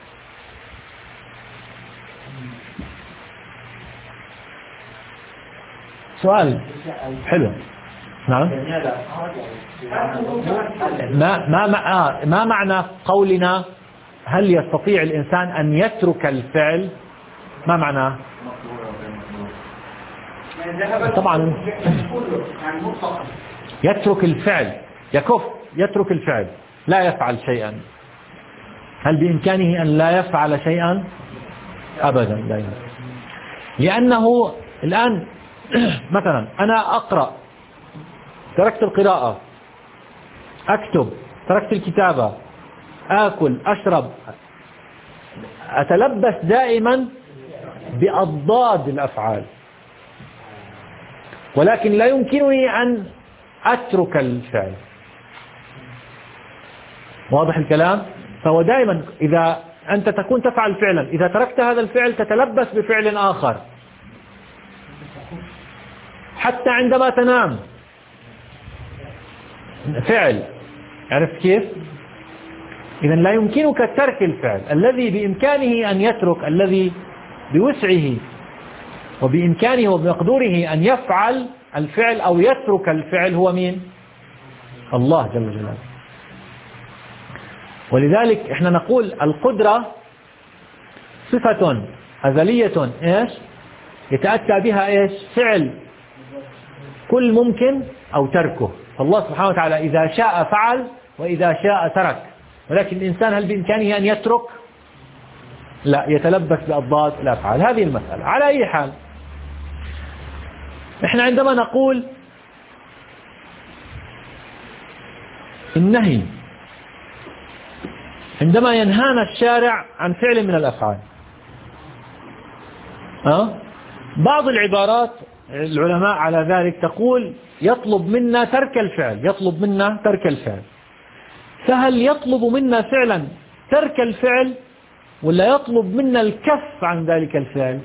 سؤال حلو. نعم. ما ما ما معنى قولنا هل يستطيع الإنسان أن يترك الفعل؟ ما معناه؟ طبعا يترك الفعل، يكف، يترك الفعل، لا يفعل شيئا. هل بإمكانه أن لا يفعل شيئا؟ أبدا لا يمكن. لأنه الآن مثلا أنا أقرأ، تركت القراءة، أكتب، تركت الكتابة، آكل، أشرب، أتلبس دائما بأضداد الأفعال، ولكن لا يمكنني أن أترك الفعل. واضح الكلام؟ فهو دائما إذا أنت تكون تفعل فعلا، إذا تركت هذا الفعل تتلبس بفعل آخر، حتى عندما تنام فعل. عرفت كيف؟ إذا لا يمكنك ترك الفعل. الذي بإمكانه أن يترك، الذي بوسعه وبإمكانه وبمقدوره أن يفعل الفعل أو يترك الفعل هو مين؟ الله جل جلاله. ولذلك احنا نقول القدرة صفة أزلية ايش؟ يتأتى بها ايش؟ فعل كل ممكن أو تركه. فالله سبحانه وتعالى إذا شاء فعل وإذا شاء ترك، ولكن الإنسان هل بإمكانه أن يترك؟ لا يتلبس بأضداد الأفعال. هذه المسألة. على أي حال إحنا عندما نقول النهي عندما ينهانا الشارع عن فعل من الأفعال، أه؟ بعض العبارات العلماء على ذلك تقول يطلب منا ترك الفعل، يطلب منا ترك الفعل. فهل يطلب منا فعلا ترك الفعل ولا يطلب منا الكف عن ذلك الفعل؟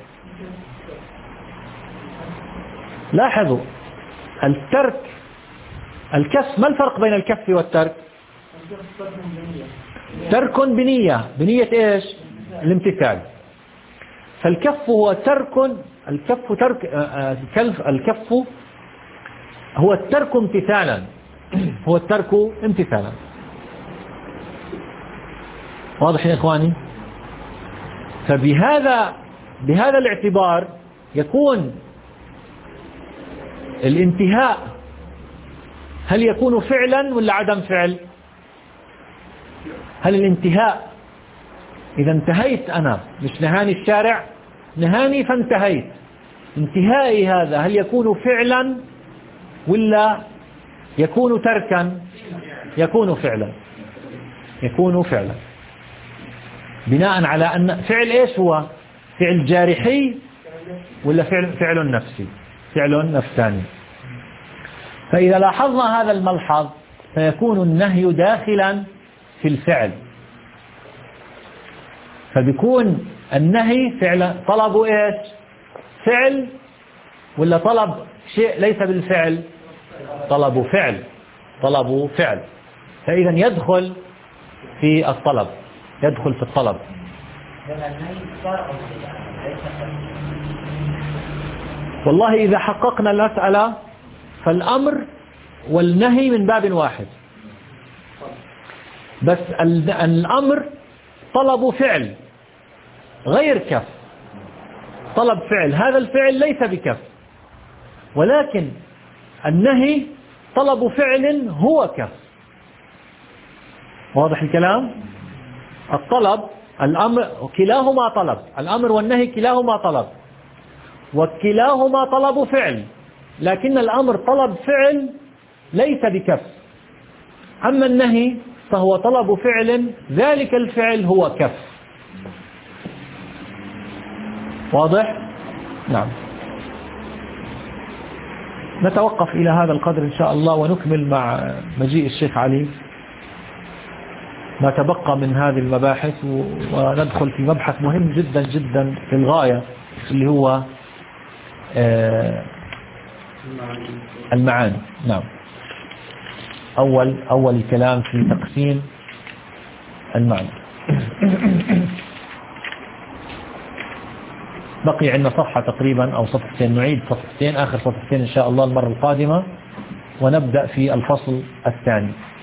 لاحظوا الترك الكف، ما الفرق بين الكف والترك؟ ترك بنية، بنية ايش؟ الامتثال. فالكف هو ترك، الكف ترك الكف هو الترك امتثالا، هو الترك امتثالا. واضح يا إخواني؟ فبهذا بهذا الاعتبار يكون الانتهاء هل يكون فعلا ولا عدم فعل؟ هل الانتهاء إذا انتهيت أنا، مش نهاني الشارع، نهاني فانتهيت، انتهائي هذا هل يكون فعلا ولا يكون تركا؟ يكون فعلا، يكون فعلا بناء على أن فعل إيش هو؟ فعل جارحي ولا فعل, فعل نفسي؟ فعل نفساني. فإذا لاحظنا هذا الملحظ فيكون النهي داخلا في الفعل، فبيكون النهي فعل طلب إيش؟ فعل ولا طلب شيء ليس بالفعل؟ طلب فعل، طلب فعل. فإذا يدخل في الطلب، يدخل في الطلب. والله إذا حققنا المسألة فالأمر والنهي من باب واحد، بس الأمر طلب فعل غير كف، طلب فعل، هذا الفعل ليس بكف، ولكن النهي طلب فعل هو كف. واضح الكلام؟ الطلب الأمر كلاهما طلب، الأمر والنهي كلاهما طلب، وكلاهما طلب فعل، لكن الأمر طلب فعل ليس بكف، أما النهي فهو طلب فعل ذلك الفعل هو كف. واضح؟ نعم. نتوقف إلى هذا القدر إن شاء الله، ونكمل مع مجيء الشيخ علي ما تبقى من هذه المباحث، وندخل في مبحث مهم جدا جدا في الغاية اللي هو المعاني. نعم. أول أول كلام في تقسيم المعنى. بقي عندنا صفحة تقريبا أو صفحتين، نعيد صفحتين، آخر صفحتين إن شاء الله المرة القادمة، ونبدأ في الفصل الثاني.